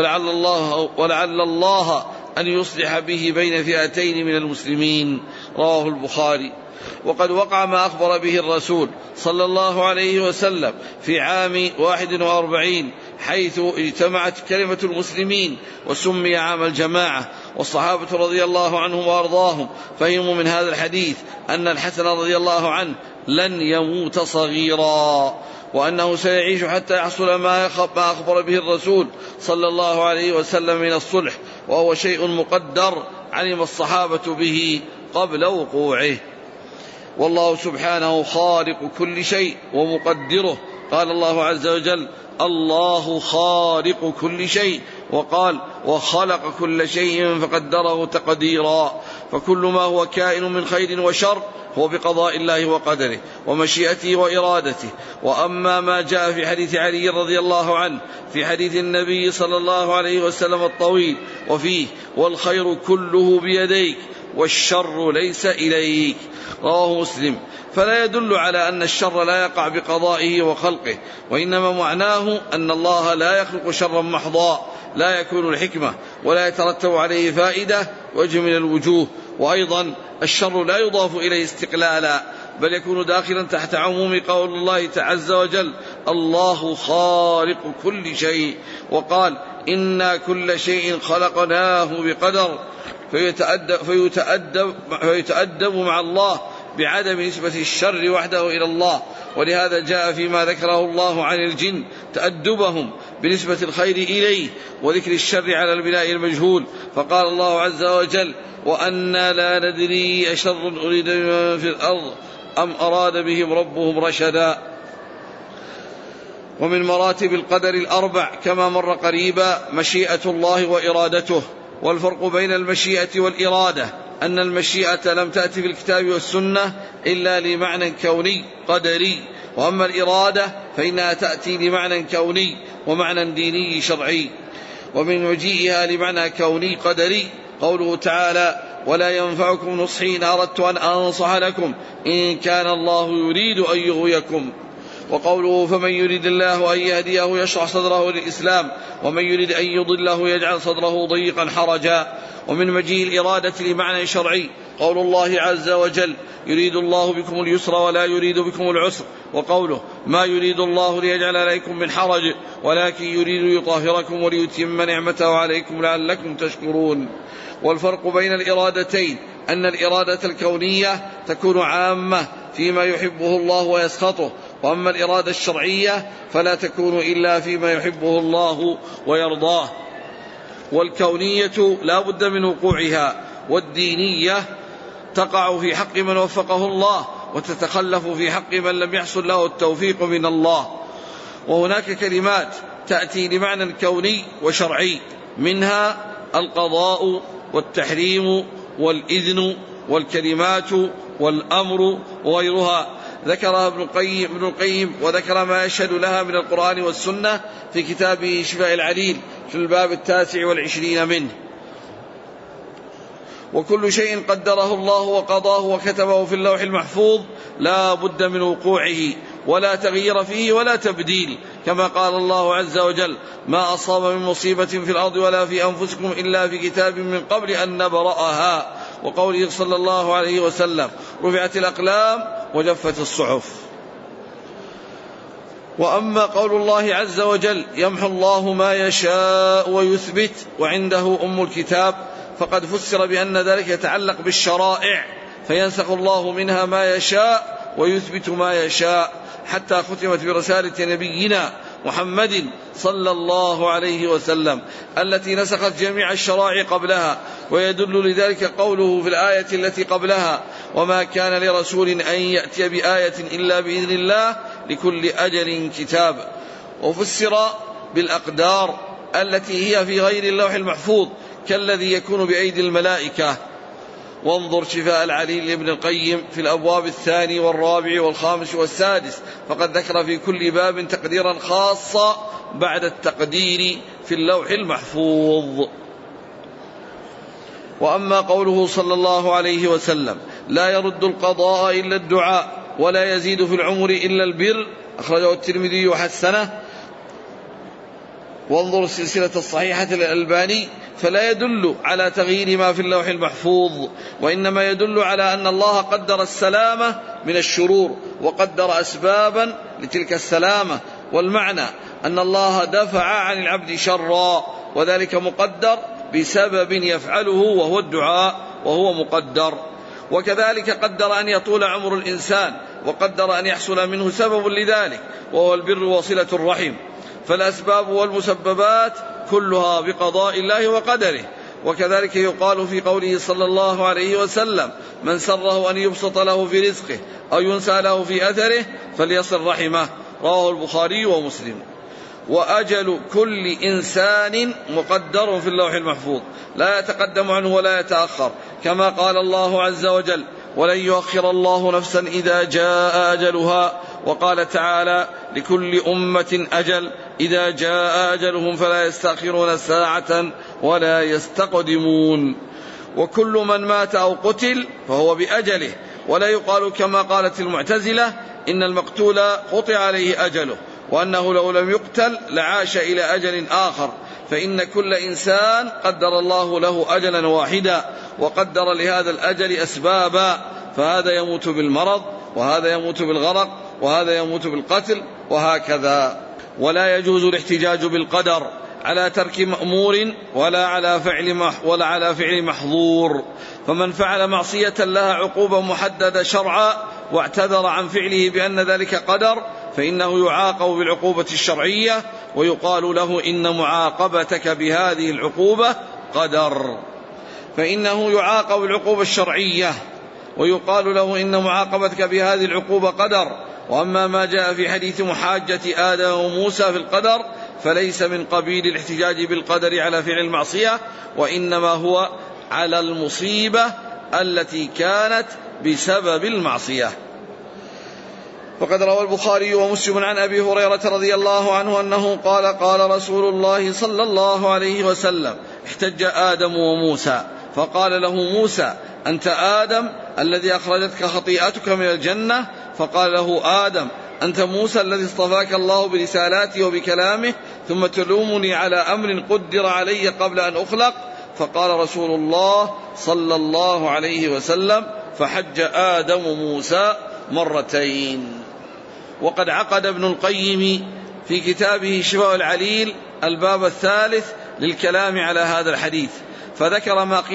ولعل الله أن يصلح به بين فئتين من المسلمين. رواه البخاري. وقد وقع ما أخبر به الرسول صلى الله عليه وسلم في عام 41 حيث اجتمعت كلمة المسلمين وسمي عام الجماعة، والصحابة رضي الله عنهم وأرضاهم فهموا من هذا الحديث أن الحسن رضي الله عنه لن يموت صغيرا، وأنه سيعيش حتى يحصل ما أخبر به الرسول صلى الله عليه وسلم من الصلح، وهو شيء مقدر علم الصحابة به قبل وقوعه. والله سبحانه خالق كل شيء ومقدره، قال الله عز وجل: الله خالق كل شيء، وقال: وخلق كل شيء فقدره تقديرا. فكل ما هو كائن من خير وشر هو بقضاء الله وقدره ومشيئته وإرادته. وأما ما جاء في حديث علي رضي الله عنه في حديث النبي صلى الله عليه وسلم الطويل وفيه: والخير كله بيديك والشر ليس إليك، رواه مسلم، فلا يدل على أن الشر لا يقع بقضائه وخلقه، وإنما معناه أن الله لا يخلق شرا محضا لا يكون الحكمة ولا يترتب عليه فائدة وجه من الوجوه. وأيضا الشر لا يضاف إليه استقلالا، بل يكون داخلا تحت عموم قول الله عز وجل: الله خالق كل شيء، وقال: إنا كل شيء خلقناه بقدر. فيتأدب مع الله بعدم نسبة الشر وحده إلى الله. ولهذا جاء فيما ذكره الله عن الجن تأدبهم بنسبة الخير إليه وذكر الشر على البناء المجهول، فقال الله عز وجل: وأنا لا ندري أشر أريد بمن في الأرض أم أراد بهم ربهم رشدا. ومن مراتب القدر الأربع كما مر قريبا مشيئة الله وإرادته. والفرق بين المشيئة والإرادة أن المشيئة لم تأتي في الكتاب والسنة إلا لمعنى كوني قدري، وأما الإرادة فإنها تأتي لمعنى كوني ومعنى ديني شرعي. ومن مجيئها لمعنى كوني قدري قوله تعالى: ولا ينفعكم نصحي إن أردت أن أنصح لكم إن كان الله يريد أن يغويكم. وقوله: فمن يريد الله أن يهديه يشرح صدره للإسلام ومن يريد أن يضله يجعل صدره ضيقا حرجا. ومن مجيء الإرادة لمعنى شرعي قول الله عز وجل: يريد الله بكم اليسر ولا يريد بكم العسر. وقوله: ما يريد الله ليجعل عليكم من حرج ولكن يريد يطهركم وليتم نعمته عليكم لعلكم تشكرون. والفرق بين الإرادتين أن الإرادة الكونية تكون عامة فيما يحبه الله ويسخطه، وأما الإرادة الشرعية فلا تكون إلا فيما يحبه الله ويرضاه. والكونية لا بد من وقوعها، والدينية تقع في حق من وفقه الله وتتخلف في حق من لم يحصل له التوفيق من الله. وهناك كلمات تأتي لمعنى كوني وشرعي، منها القضاء والتحريم والإذن والكلمات والأمر وغيرها، ذكرها ابن القيم وذكر ما يشهد لها من القرآن والسنة في كتابه شفاء العليل في الباب 29 منه. وكل شيء قدره الله وقضاه وكتبه في اللوح المحفوظ لا بد من وقوعه ولا تغيير فيه ولا تبديل، كما قال الله عز وجل: ما أصاب من مصيبة في الأرض ولا في أنفسكم إلا في كتاب من قبل أن نبرأها. وقوله صلى الله عليه وسلم: رفعت الأقلام وجفت الصحف. وأما قول الله عز وجل: يمحو الله ما يشاء ويثبت وعنده أم الكتاب، فقد فسر بأن ذلك يتعلق بالشرائع، فينسخ الله منها ما يشاء ويثبت ما يشاء، حتى ختمت برسالة نبينا محمد صلى الله عليه وسلم التي نسخت جميع الشرائع قبلها. ويدل لذلك قوله في الآية التي قبلها: وما كان لرسول أن يأتي بآية إلا بإذن الله لكل أجل كتاب. وفسر بالأقدار التي هي في غير اللوح المحفوظ كالذي يكون بأيدي الملائكة. وانظر شفاء العليل لابن القيم في الأبواب 2 و4 و5 و6، فقد ذكر في كل باب تقديرا خاصا بعد التقدير في اللوح المحفوظ. وأما قوله صلى الله عليه وسلم: لا يرد القضاء إلا الدعاء ولا يزيد في العمر إلا البر، أخرجه الترمذي وحسنه، وانظر السلسلة الصحيحة للألباني، فلا يدل على تغيير ما في اللوح المحفوظ، وإنما يدل على أن الله قدر السلامة من الشرور وقدر أسبابا لتلك السلامة، والمعنى أن الله دفع عن العبد شرا، وذلك مقدر بسبب يفعله وهو الدعاء، وهو مقدر. وكذلك قدر أن يطول عمر الإنسان، وقدر أن يحصل منه سبب لذلك وهو البر وصلة الرحم، فالأسباب والمسببات كلها بقضاء الله وقدره. وكذلك يقال في قوله صلى الله عليه وسلم: من سره أن يبسط له في رزقه أو ينسى له في أثره فليصل رحمه، رواه البخاري ومسلم. وأجل كل إنسان مقدر في اللوح المحفوظ، لا يتقدم عنه ولا يتأخر، كما قال الله عز وجل: ولن يؤخر الله نفسا إذا جاء أجلها. وقال تعالى: لكل أمة أجل، إذا جاء أجلهم فلا يستأخرون ساعة ولا يستقدمون. وكل من مات أو قتل فهو بأجله، ولا يقال كما قالت المعتزلة إن المقتول قطع عليه أجله، وأنه لو لم يقتل لعاش إلى أجل آخر، فإن كل إنسان قدر الله له أجلا واحدا، وقدر لهذا الأجل أسبابا، فهذا يموت بالمرض، وهذا يموت بالغرق، وهذا يموت بالقتل، وهكذا. ولا يجوز الاحتجاج بالقدر على ترك مأمور ولا على فعل محظور، فمن فعل معصية لها عقوبة محددة شرعا واعتذر عن فعله بأن ذلك قدر، فإنه يعاقب بالعقوبة الشرعية، ويقال له: إن معاقبتك بهذه العقوبة قدر. فإنه يعاقب بالعقوبة الشرعية، ويقال له: إن معاقبتك بهذه العقوبة قدر. وأما ما جاء في حديث محاجة آدم وموسى في القدر فليس من قبيل الاحتجاج بالقدر على فعل المعصية، وإنما هو على المصيبة التي كانت بسبب المعصية. فقد روى البخاري ومسلم عن أبي هريرة رضي الله عنه أنه قال: قال رسول الله صلى الله عليه وسلم: احتج آدم وموسى، فقال له موسى: أنت آدم الذي أخرجتك خطيئتك من الجنة؟ فقال له آدم: أنت موسى الذي اصطفاك الله برسالاته وبكلامه، ثم تلومني على أمر قدر علي قبل أن أخلق؟ فقال رسول الله صلى الله عليه وسلم: فحج آدم موسى مرتين. وقد عقد ابن القيم في كتابه شفاء العليل الباب 3 للكلام على هذا الحديث، فذكر ما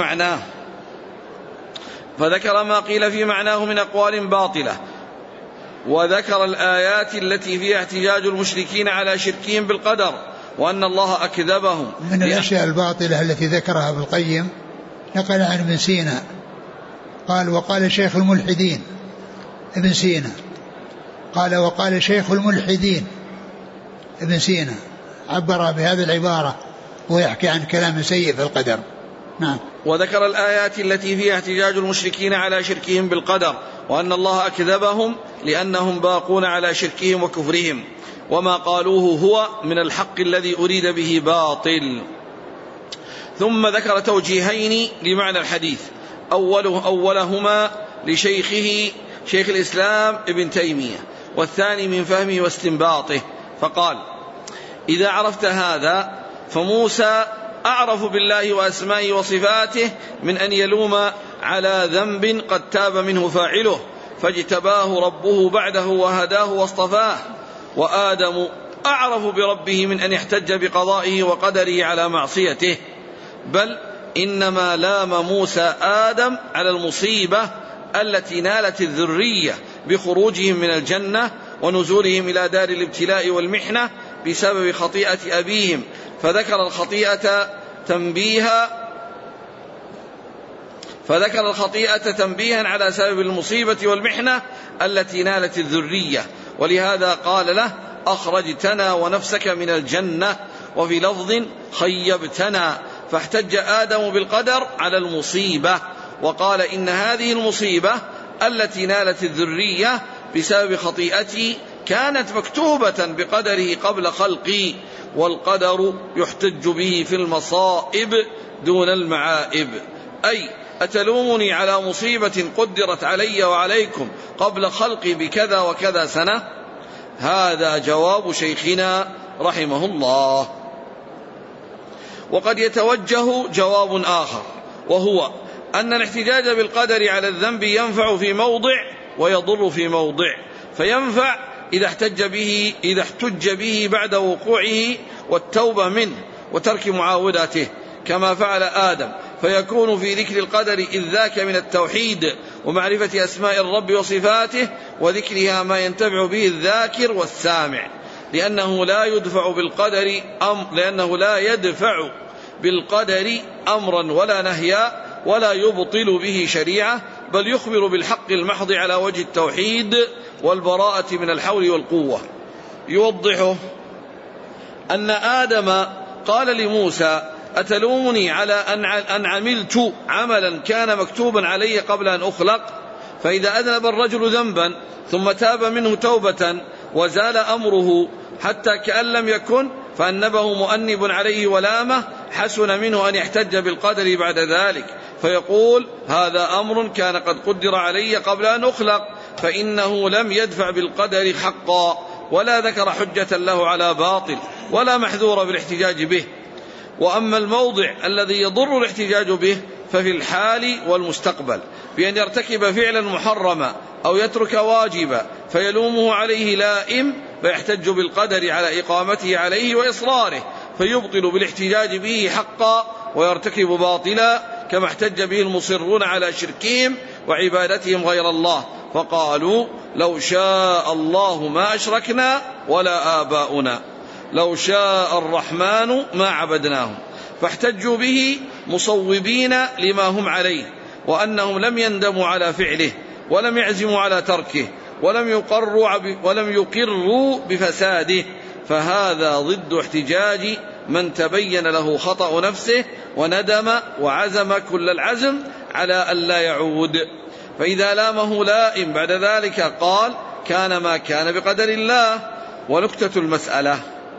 قيل في معناه من أقوال باطلة، وذكر الآيات التي فيها احتجاج المشركين على شركهم بالقدر، وأن الله أكذبهم. من الأشياء الباطلة التي ذكرها ابن القيم نقل عن ابن سينا قال: وقال شيخ الملحدين. ابن سينا قال: وقال شيخ الملحدين. ابن سينا عبر بهذه العبارة ويحكي عن كلام سيء في القدر. نعم. وذكر الآيات التي فيها احتجاج المشركين على شركهم بالقدر، وأن الله أكذبهم لأنهم باقون على شركهم وكفرهم، وما قالوه هو من الحق الذي أريد به باطل. ثم ذكر توجيهين لمعنى الحديث، أولهما لشيخه شيخ الإسلام ابن تيمية، والثاني من فهمه واستنباطه، فقال: إذا عرفت هذا فموسى أعرف بالله وأسمائه وصفاته من أن يلوم على ذنب قد تاب منه فاعله فاجتباه ربه بعده وهداه واصطفاه. وآدم أعرف بربه من أن يحتج بقضائه وقدره على معصيته، بل إنما لام موسى آدم على المصيبة التي نالت الذرية بخروجهم من الجنة ونزولهم إلى دار الابتلاء والمحنة بسبب خطيئة أبيهم، فذكر الخطيئة تنبيها على سبب المصيبة والمحنة التي نالت الذرية، ولهذا قال له أخرجتنا ونفسك من الجنة، وفي لفظ خيبتنا، فاحتج آدم بالقدر على المصيبة وقال إن هذه المصيبة التي نالت الذرية بسبب خطيئتي كانت مكتوبة بقدره قبل خلقي، والقدر يحتج به في المصائب دون المعائب. أي أتلومني على مصيبة قدرت علي وعليكم قبل خلقي بكذا وكذا سنة؟ هذا جواب شيخنا رحمه الله. وقد يتوجه جواب آخر، وهو أن الاحتجاج بالقدر على الذنب ينفع في موضع ويضر في موضع، فينفع إذا احتج به بعد وقوعه والتوبة منه وترك معاوداته كما فعل آدم، فيكون في ذكر القدر إذ ذاك من التوحيد ومعرفة أسماء الرب وصفاته وذكرها ما ينتفع به الذاكر والسامع، لأنه لا يدفع بالقدر أمرا ولا نهيا ولا يبطل به شريعة، بل يخبر بالحق المحض على وجه التوحيد والبراءة من الحول والقوة. يوضحه أن آدم قال لموسى أتلومني على أن عملت عملا كان مكتوبا علي قبل أن أخلق؟ فإذا أذنب الرجل ذنبا ثم تاب منه توبة وزال أمره حتى كأن لم يكن فأنبه مؤنب عليه ولامه، حسن منه أن يحتج بالقدر بعد ذلك فيقول هذا أمر كان قد قدر علي قبل أن أخلق، فإنه لم يدفع بالقدر حقا ولا ذكر حجة له على باطل ولا محذور بالاحتجاج به. وأما الموضع الذي يضر الاحتجاج به ففي الحال والمستقبل، بأن يرتكب فعلا محرما أو يترك واجبا فيلومه عليه لائم فيحتج بالقدر على إقامته عليه وإصراره فيبطل بالاحتجاج به حقا ويرتكب باطلا، كما احتج به المصرون على شركهم وعبادتهم غير الله فقالوا لو شاء الله ما أشركنا ولا آباؤنا، لو شاء الرحمن ما عبدناهم، فاحتجوا به مصوبين لما هم عليه، وأنهم لم يندموا على فعله ولم يعزموا على تركه ولم يقروا بفساده، فهذا ضد احتجاج من تبين له خطأ نفسه وندم وعزم كل العزم على أن لا يعود. فإذا لامه لائم بعد ذلك قال كان ما كان بقدر الله. ونكتة المسألة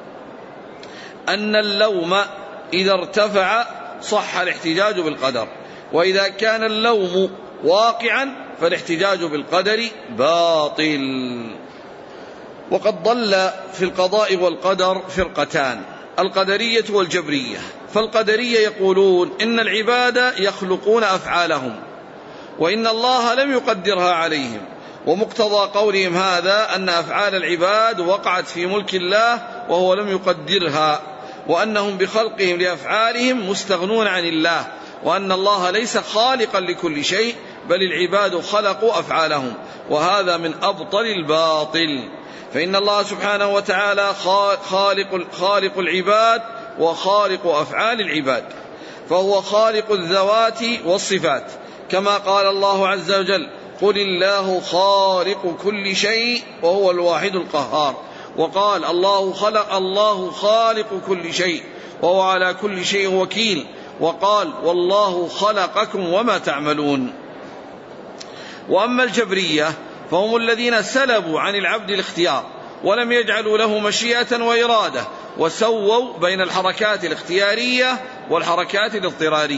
أن اللوم إذا ارتفع صح الاحتجاج بالقدر، وإذا كان اللوم واقعا فالاحتجاج بالقدر باطل. وقد ضل في القضاء والقدر فرقتان، القدرية والجبرية. فالقدرية يقولون إن العباد يخلقون أفعالهم وإن الله لم يقدرها عليهم، ومقتضى قولهم هذا أن أفعال العباد وقعت في ملك الله وهو لم يقدرها، وأنهم بخلقهم لأفعالهم مستغنون عن الله، وأن الله ليس خالقا لكل شيء بل العباد خلقوا أفعالهم، وهذا من أبطل الباطل. فإن الله سبحانه وتعالى خالق العباد وخالق أفعال العباد، فهو خالق الذوات والصفات، كما قال الله عز وجل قل الله خالق كل شيء وهو الواحد القهار، وقال الله خالق كل شيء وهو على كل شيء وكيل، وقال والله خلقكم وما تعملون. وأما الجبرية فهم الذين سلبوا عن العبد الاختيار ولم يجعلوا له مشيئة وإرادة، وسووا بين الحركات الاختيارية والحركات الاضطرارية،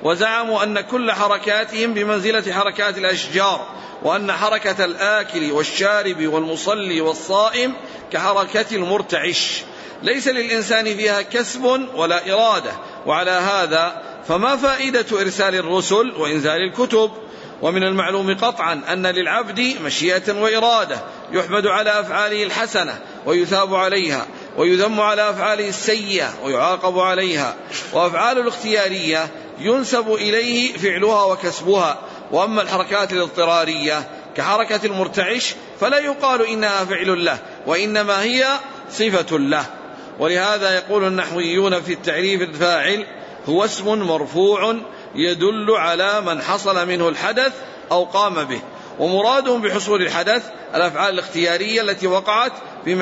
وزعموا أن كل حركاتهم بمنزلة حركات الأشجار، وأن حركة الآكل والشارب والمصلي والصائم كحركة المرتعش، ليس للإنسان فيها كسب ولا إرادة. وعلى هذا فما فائدة إرسال الرسل وإنزال الكتب؟ ومن المعلوم قطعا أن للعبد مشيئة وإرادة، يحمد على أفعاله الحسنة ويثاب عليها، ويذم على أفعاله السيئة ويعاقب عليها. وأفعال الاختيارية ينسب إليه فعلها وكسبها. وأما الحركات الاضطرارية كحركة المرتعش فلا يقال إنها فعل له، وإنما هي صفة له. ولهذا يقول النحويون في التعريف: الفاعل هو اسم مرفوع يدل على من حصل منه الحدث أو قام به. ومرادهم بحصول الحدث الأفعال الاختيارية التي وقعت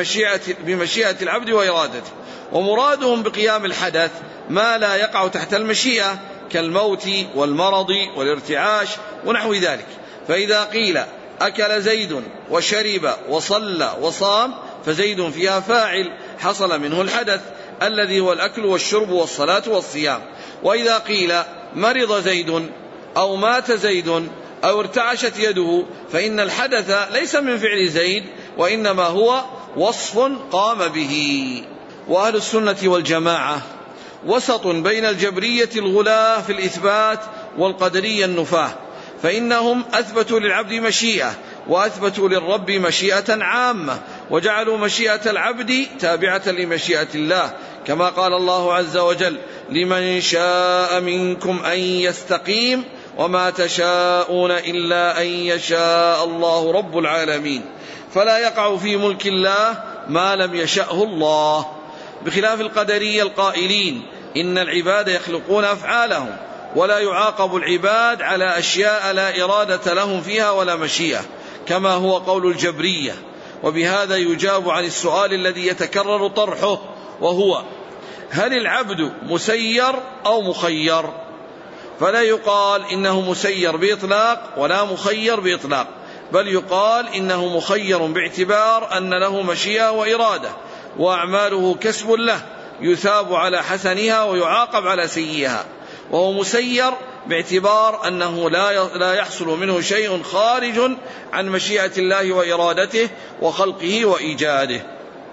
بمشيئة العبد وإرادته. ومرادهم بقيام الحدث ما لا يقع تحت المشيئة كالموت والمرض والارتعاش ونحو ذلك. فإذا قيل أكل زيد وشرب وصلى وصام فزيد فيها فاعل حصل منه الحدث الذي هو الأكل والشرب والصلاة والصيام. وإذا قيل مرض زيد أو مات زيد أو ارتعشت يده فإن الحدث ليس من فعل زيد، وإنما هو وصف قام به. وأهل السنة والجماعة وسط بين الجبرية الغلاة في الإثبات والقدرية النفاة، فإنهم أثبتوا للعبد مشيئة وأثبتوا للرب مشيئة عامة، وجعلوا مشيئة العبد تابعة لمشيئة الله، كما قال الله عز وجل: لمن شاء منكم أن يستقيم وما تشاءون إلا أن يشاء الله رب العالمين. فلا يقع في ملك الله ما لم يشأه الله، بخلاف القدرية القائلين إن العباد يخلقون أفعالهم، ولا يعاقب العباد على أشياء لا إرادة لهم فيها ولا مشيئة، كما هو قول الجبرية. وبهذا يجاب عن السؤال الذي يتكرر طرحه، وهو: هل العبد مسير أو مخير؟ فلا يقال إنه مسير بإطلاق ولا مخير بإطلاق، بل يقال إنه مخير باعتبار أن له مشيئة وإرادة، وأعماله كسب له يثاب على حسنها ويعاقب على سيئها. وهو مسير باعتبار أنه لا يحصل منه شيء خارج عن مشيئة الله وإرادته وخلقه وإيجاده.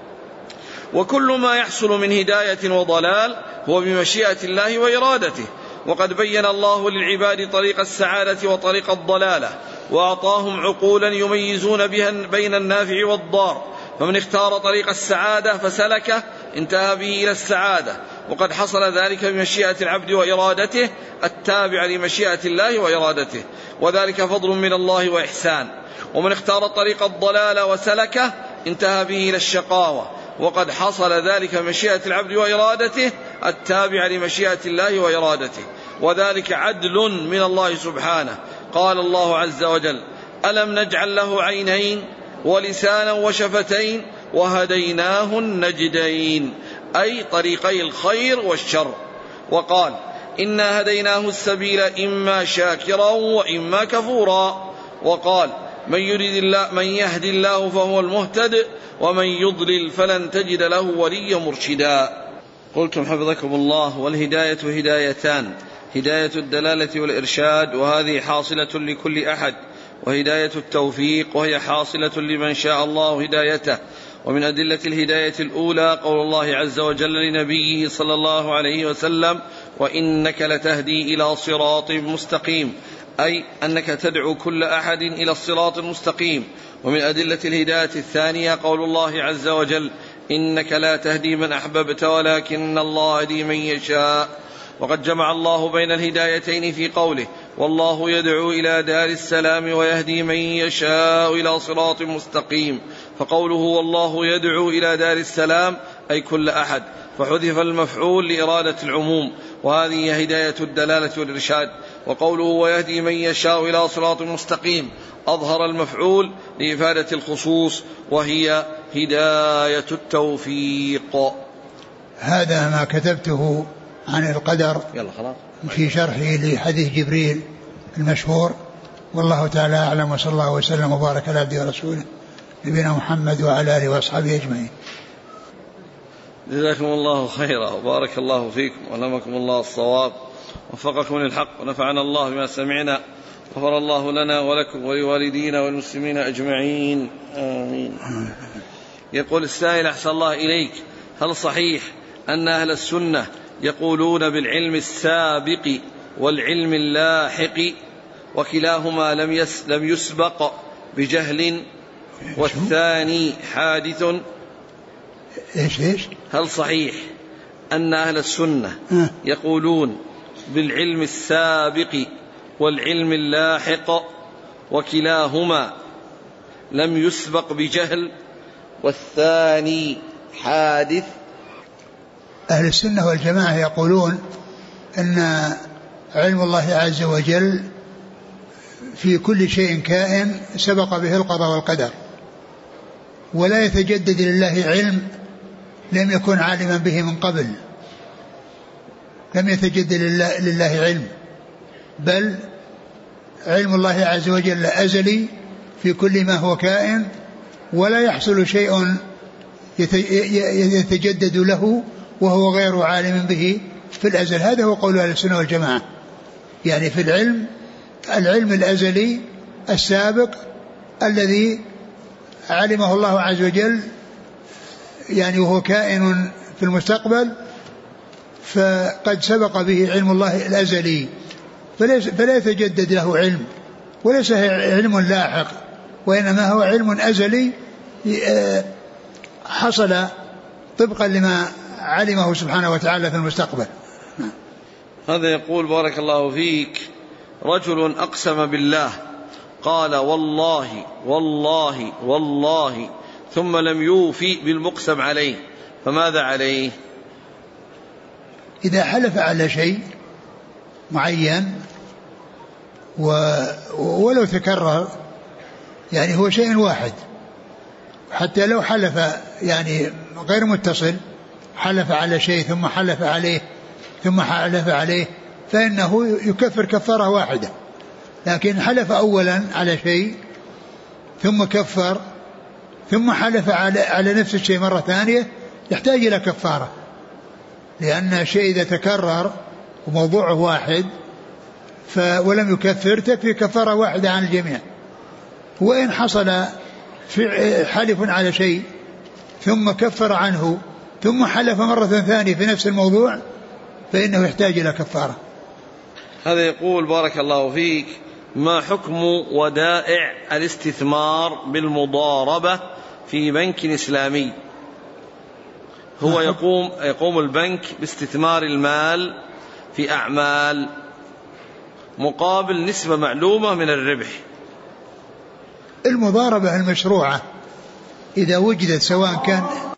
وكل ما يحصل من هداية وضلال هو بمشيئة الله وإرادته. وقد بين الله للعباد طريق السعادة وطريق الضلالة، وأعطاهم عقولا يميزون بها بين النافع والضار، فمن اختار طريق السعادة فسلكه انتهى به إلى السعادة، وقد حصل ذلك بمشيئة العبد وإرادته التابع لمشيئة الله وإرادته، وذلك فضل من الله وإحسان. ومن اختار طريق الضلال وسلكه انتهى به إلى الشقاوة، وقد حصل ذلك بمشيئة العبد وإرادته التابع لمشيئة الله وإرادته، وذلك عدل من الله سبحانه. قال الله عز وجل: ألم نجعل له عينين ولسانا وشفتين وهديناه النجدين، أي طريقي الخير والشر. وقال: إنا هديناه السبيل إما شاكرا وإما كفورا. وقال: من يهد الله فهو المهتد ومن يضلل فلن تجد له وليا مرشدا. قلتم حفظكم الله: والهداية هدايتان: هداية الدلالة والإرشاد، وهذه حاصلة لكل أحد، وهداية التوفيق، وهي حاصلة لمن شاء الله هدايته. ومن أدلة الهداية الأولى قول الله عز وجل لنبيه صلى الله عليه وسلم: وإنك لتهدي إلى صراط مستقيم، أي أنك تدعو كل أحد إلى الصراط المستقيم. ومن أدلة الهداية الثانية قول الله عز وجل: إنك لا تهدي من أحببت ولكن الله يهدي من يشاء. وقد جمع الله بين الهدايتين في قوله: والله يدعو إلى دار السلام ويهدي من يشاء إلى صراط مستقيم. فقوله والله يدعو إلى دار السلام أي كل أحد، فحذف المفعول لإرادة العموم، وهذه هداية الدلالة والإرشاد. وقوله ويهدي من يشاء إلى صراط مستقيم أظهر المفعول لإفادة الخصوص، وهي هداية التوفيق. هذا ما كتبته عن القدر في شرحه لحديث جبريل المشهور، والله تعالى أعلم، وصلى الله وسلم وبارك على عبده ورسوله نبينا محمد وعلى آله وأصحابه أجمعين. جزاكم الله خيرا وبارك الله فيكم ولمكم الله الصواب، وفقكم للحق ونفعنا الله بما سمعنا، غفر الله لنا ولكم ولوالدينا والمسلمين أجمعين آمين. يقول السائل أحسن الله إليك: هل صحيح أن أهل السنة يقولون بالعلم السابق والعلم اللاحق وكلاهما لم يسبق بجهل والثاني حادث؟ إيش؟ هل صحيح أن أهل السنة يقولون بالعلم السابق والعلم اللاحق وكلاهما لم يسبق بجهل والثاني حادث؟ أهل السنة والجماعة يقولون أن علم الله عز وجل في كل شيء كائن سبق به القضاء والقدر، ولا يتجدد لله علم لم يكن عالما به من قبل، لم يتجدد لله علم، بل علم الله عز وجل أزلي في كل ما هو كائن، ولا يحصل شيء يتجدد له وهو غير عالم به في الأزل. هذا هو قول أهل السنة والجماعة، يعني في العلم الأزلي السابق الذي علمه الله عز وجل يعني وهو كائن في المستقبل، فقد سبق به علم الله الأزلي، فلا يتجدد له علم، وليس علم لاحق، وإنما هو علم أزلي حصل طبقا لما علمه سبحانه وتعالى في المستقبل. هذا يقول: بارك الله فيك، رجل أقسم بالله قال والله والله والله ثم لم يوفي بالمقسم عليه، فماذا عليه؟ إذا حلف على شيء معين ولو تكرر، يعني هو شيء واحد، حتى لو حلف يعني غير متصل، حلف على شيء ثم حلف عليه ثم حلف عليه، فإنه يكفر كفارة واحدة. لكن حلف أولا على شيء ثم كفر ثم حلف على نفس الشيء مرة ثانية، يحتاج إلى كفارة، لأن الشيء إذا تكرر وموضوعه واحد ولم يكفر تكفي كفارة واحدة عن الجميع. وإن حصل في حلف على شيء ثم كفر عنه ثم حلف مرة ثانية في نفس الموضوع فإنه يحتاج إلى كفارة. هذا يقول: بارك الله فيك، ما حكم ودائع الاستثمار بالمضاربة في بنك إسلامي؟ هو يقوم البنك باستثمار المال في أعمال مقابل نسبة معلومة من الربح. المضاربة المشروعة إذا وجدت سواء كان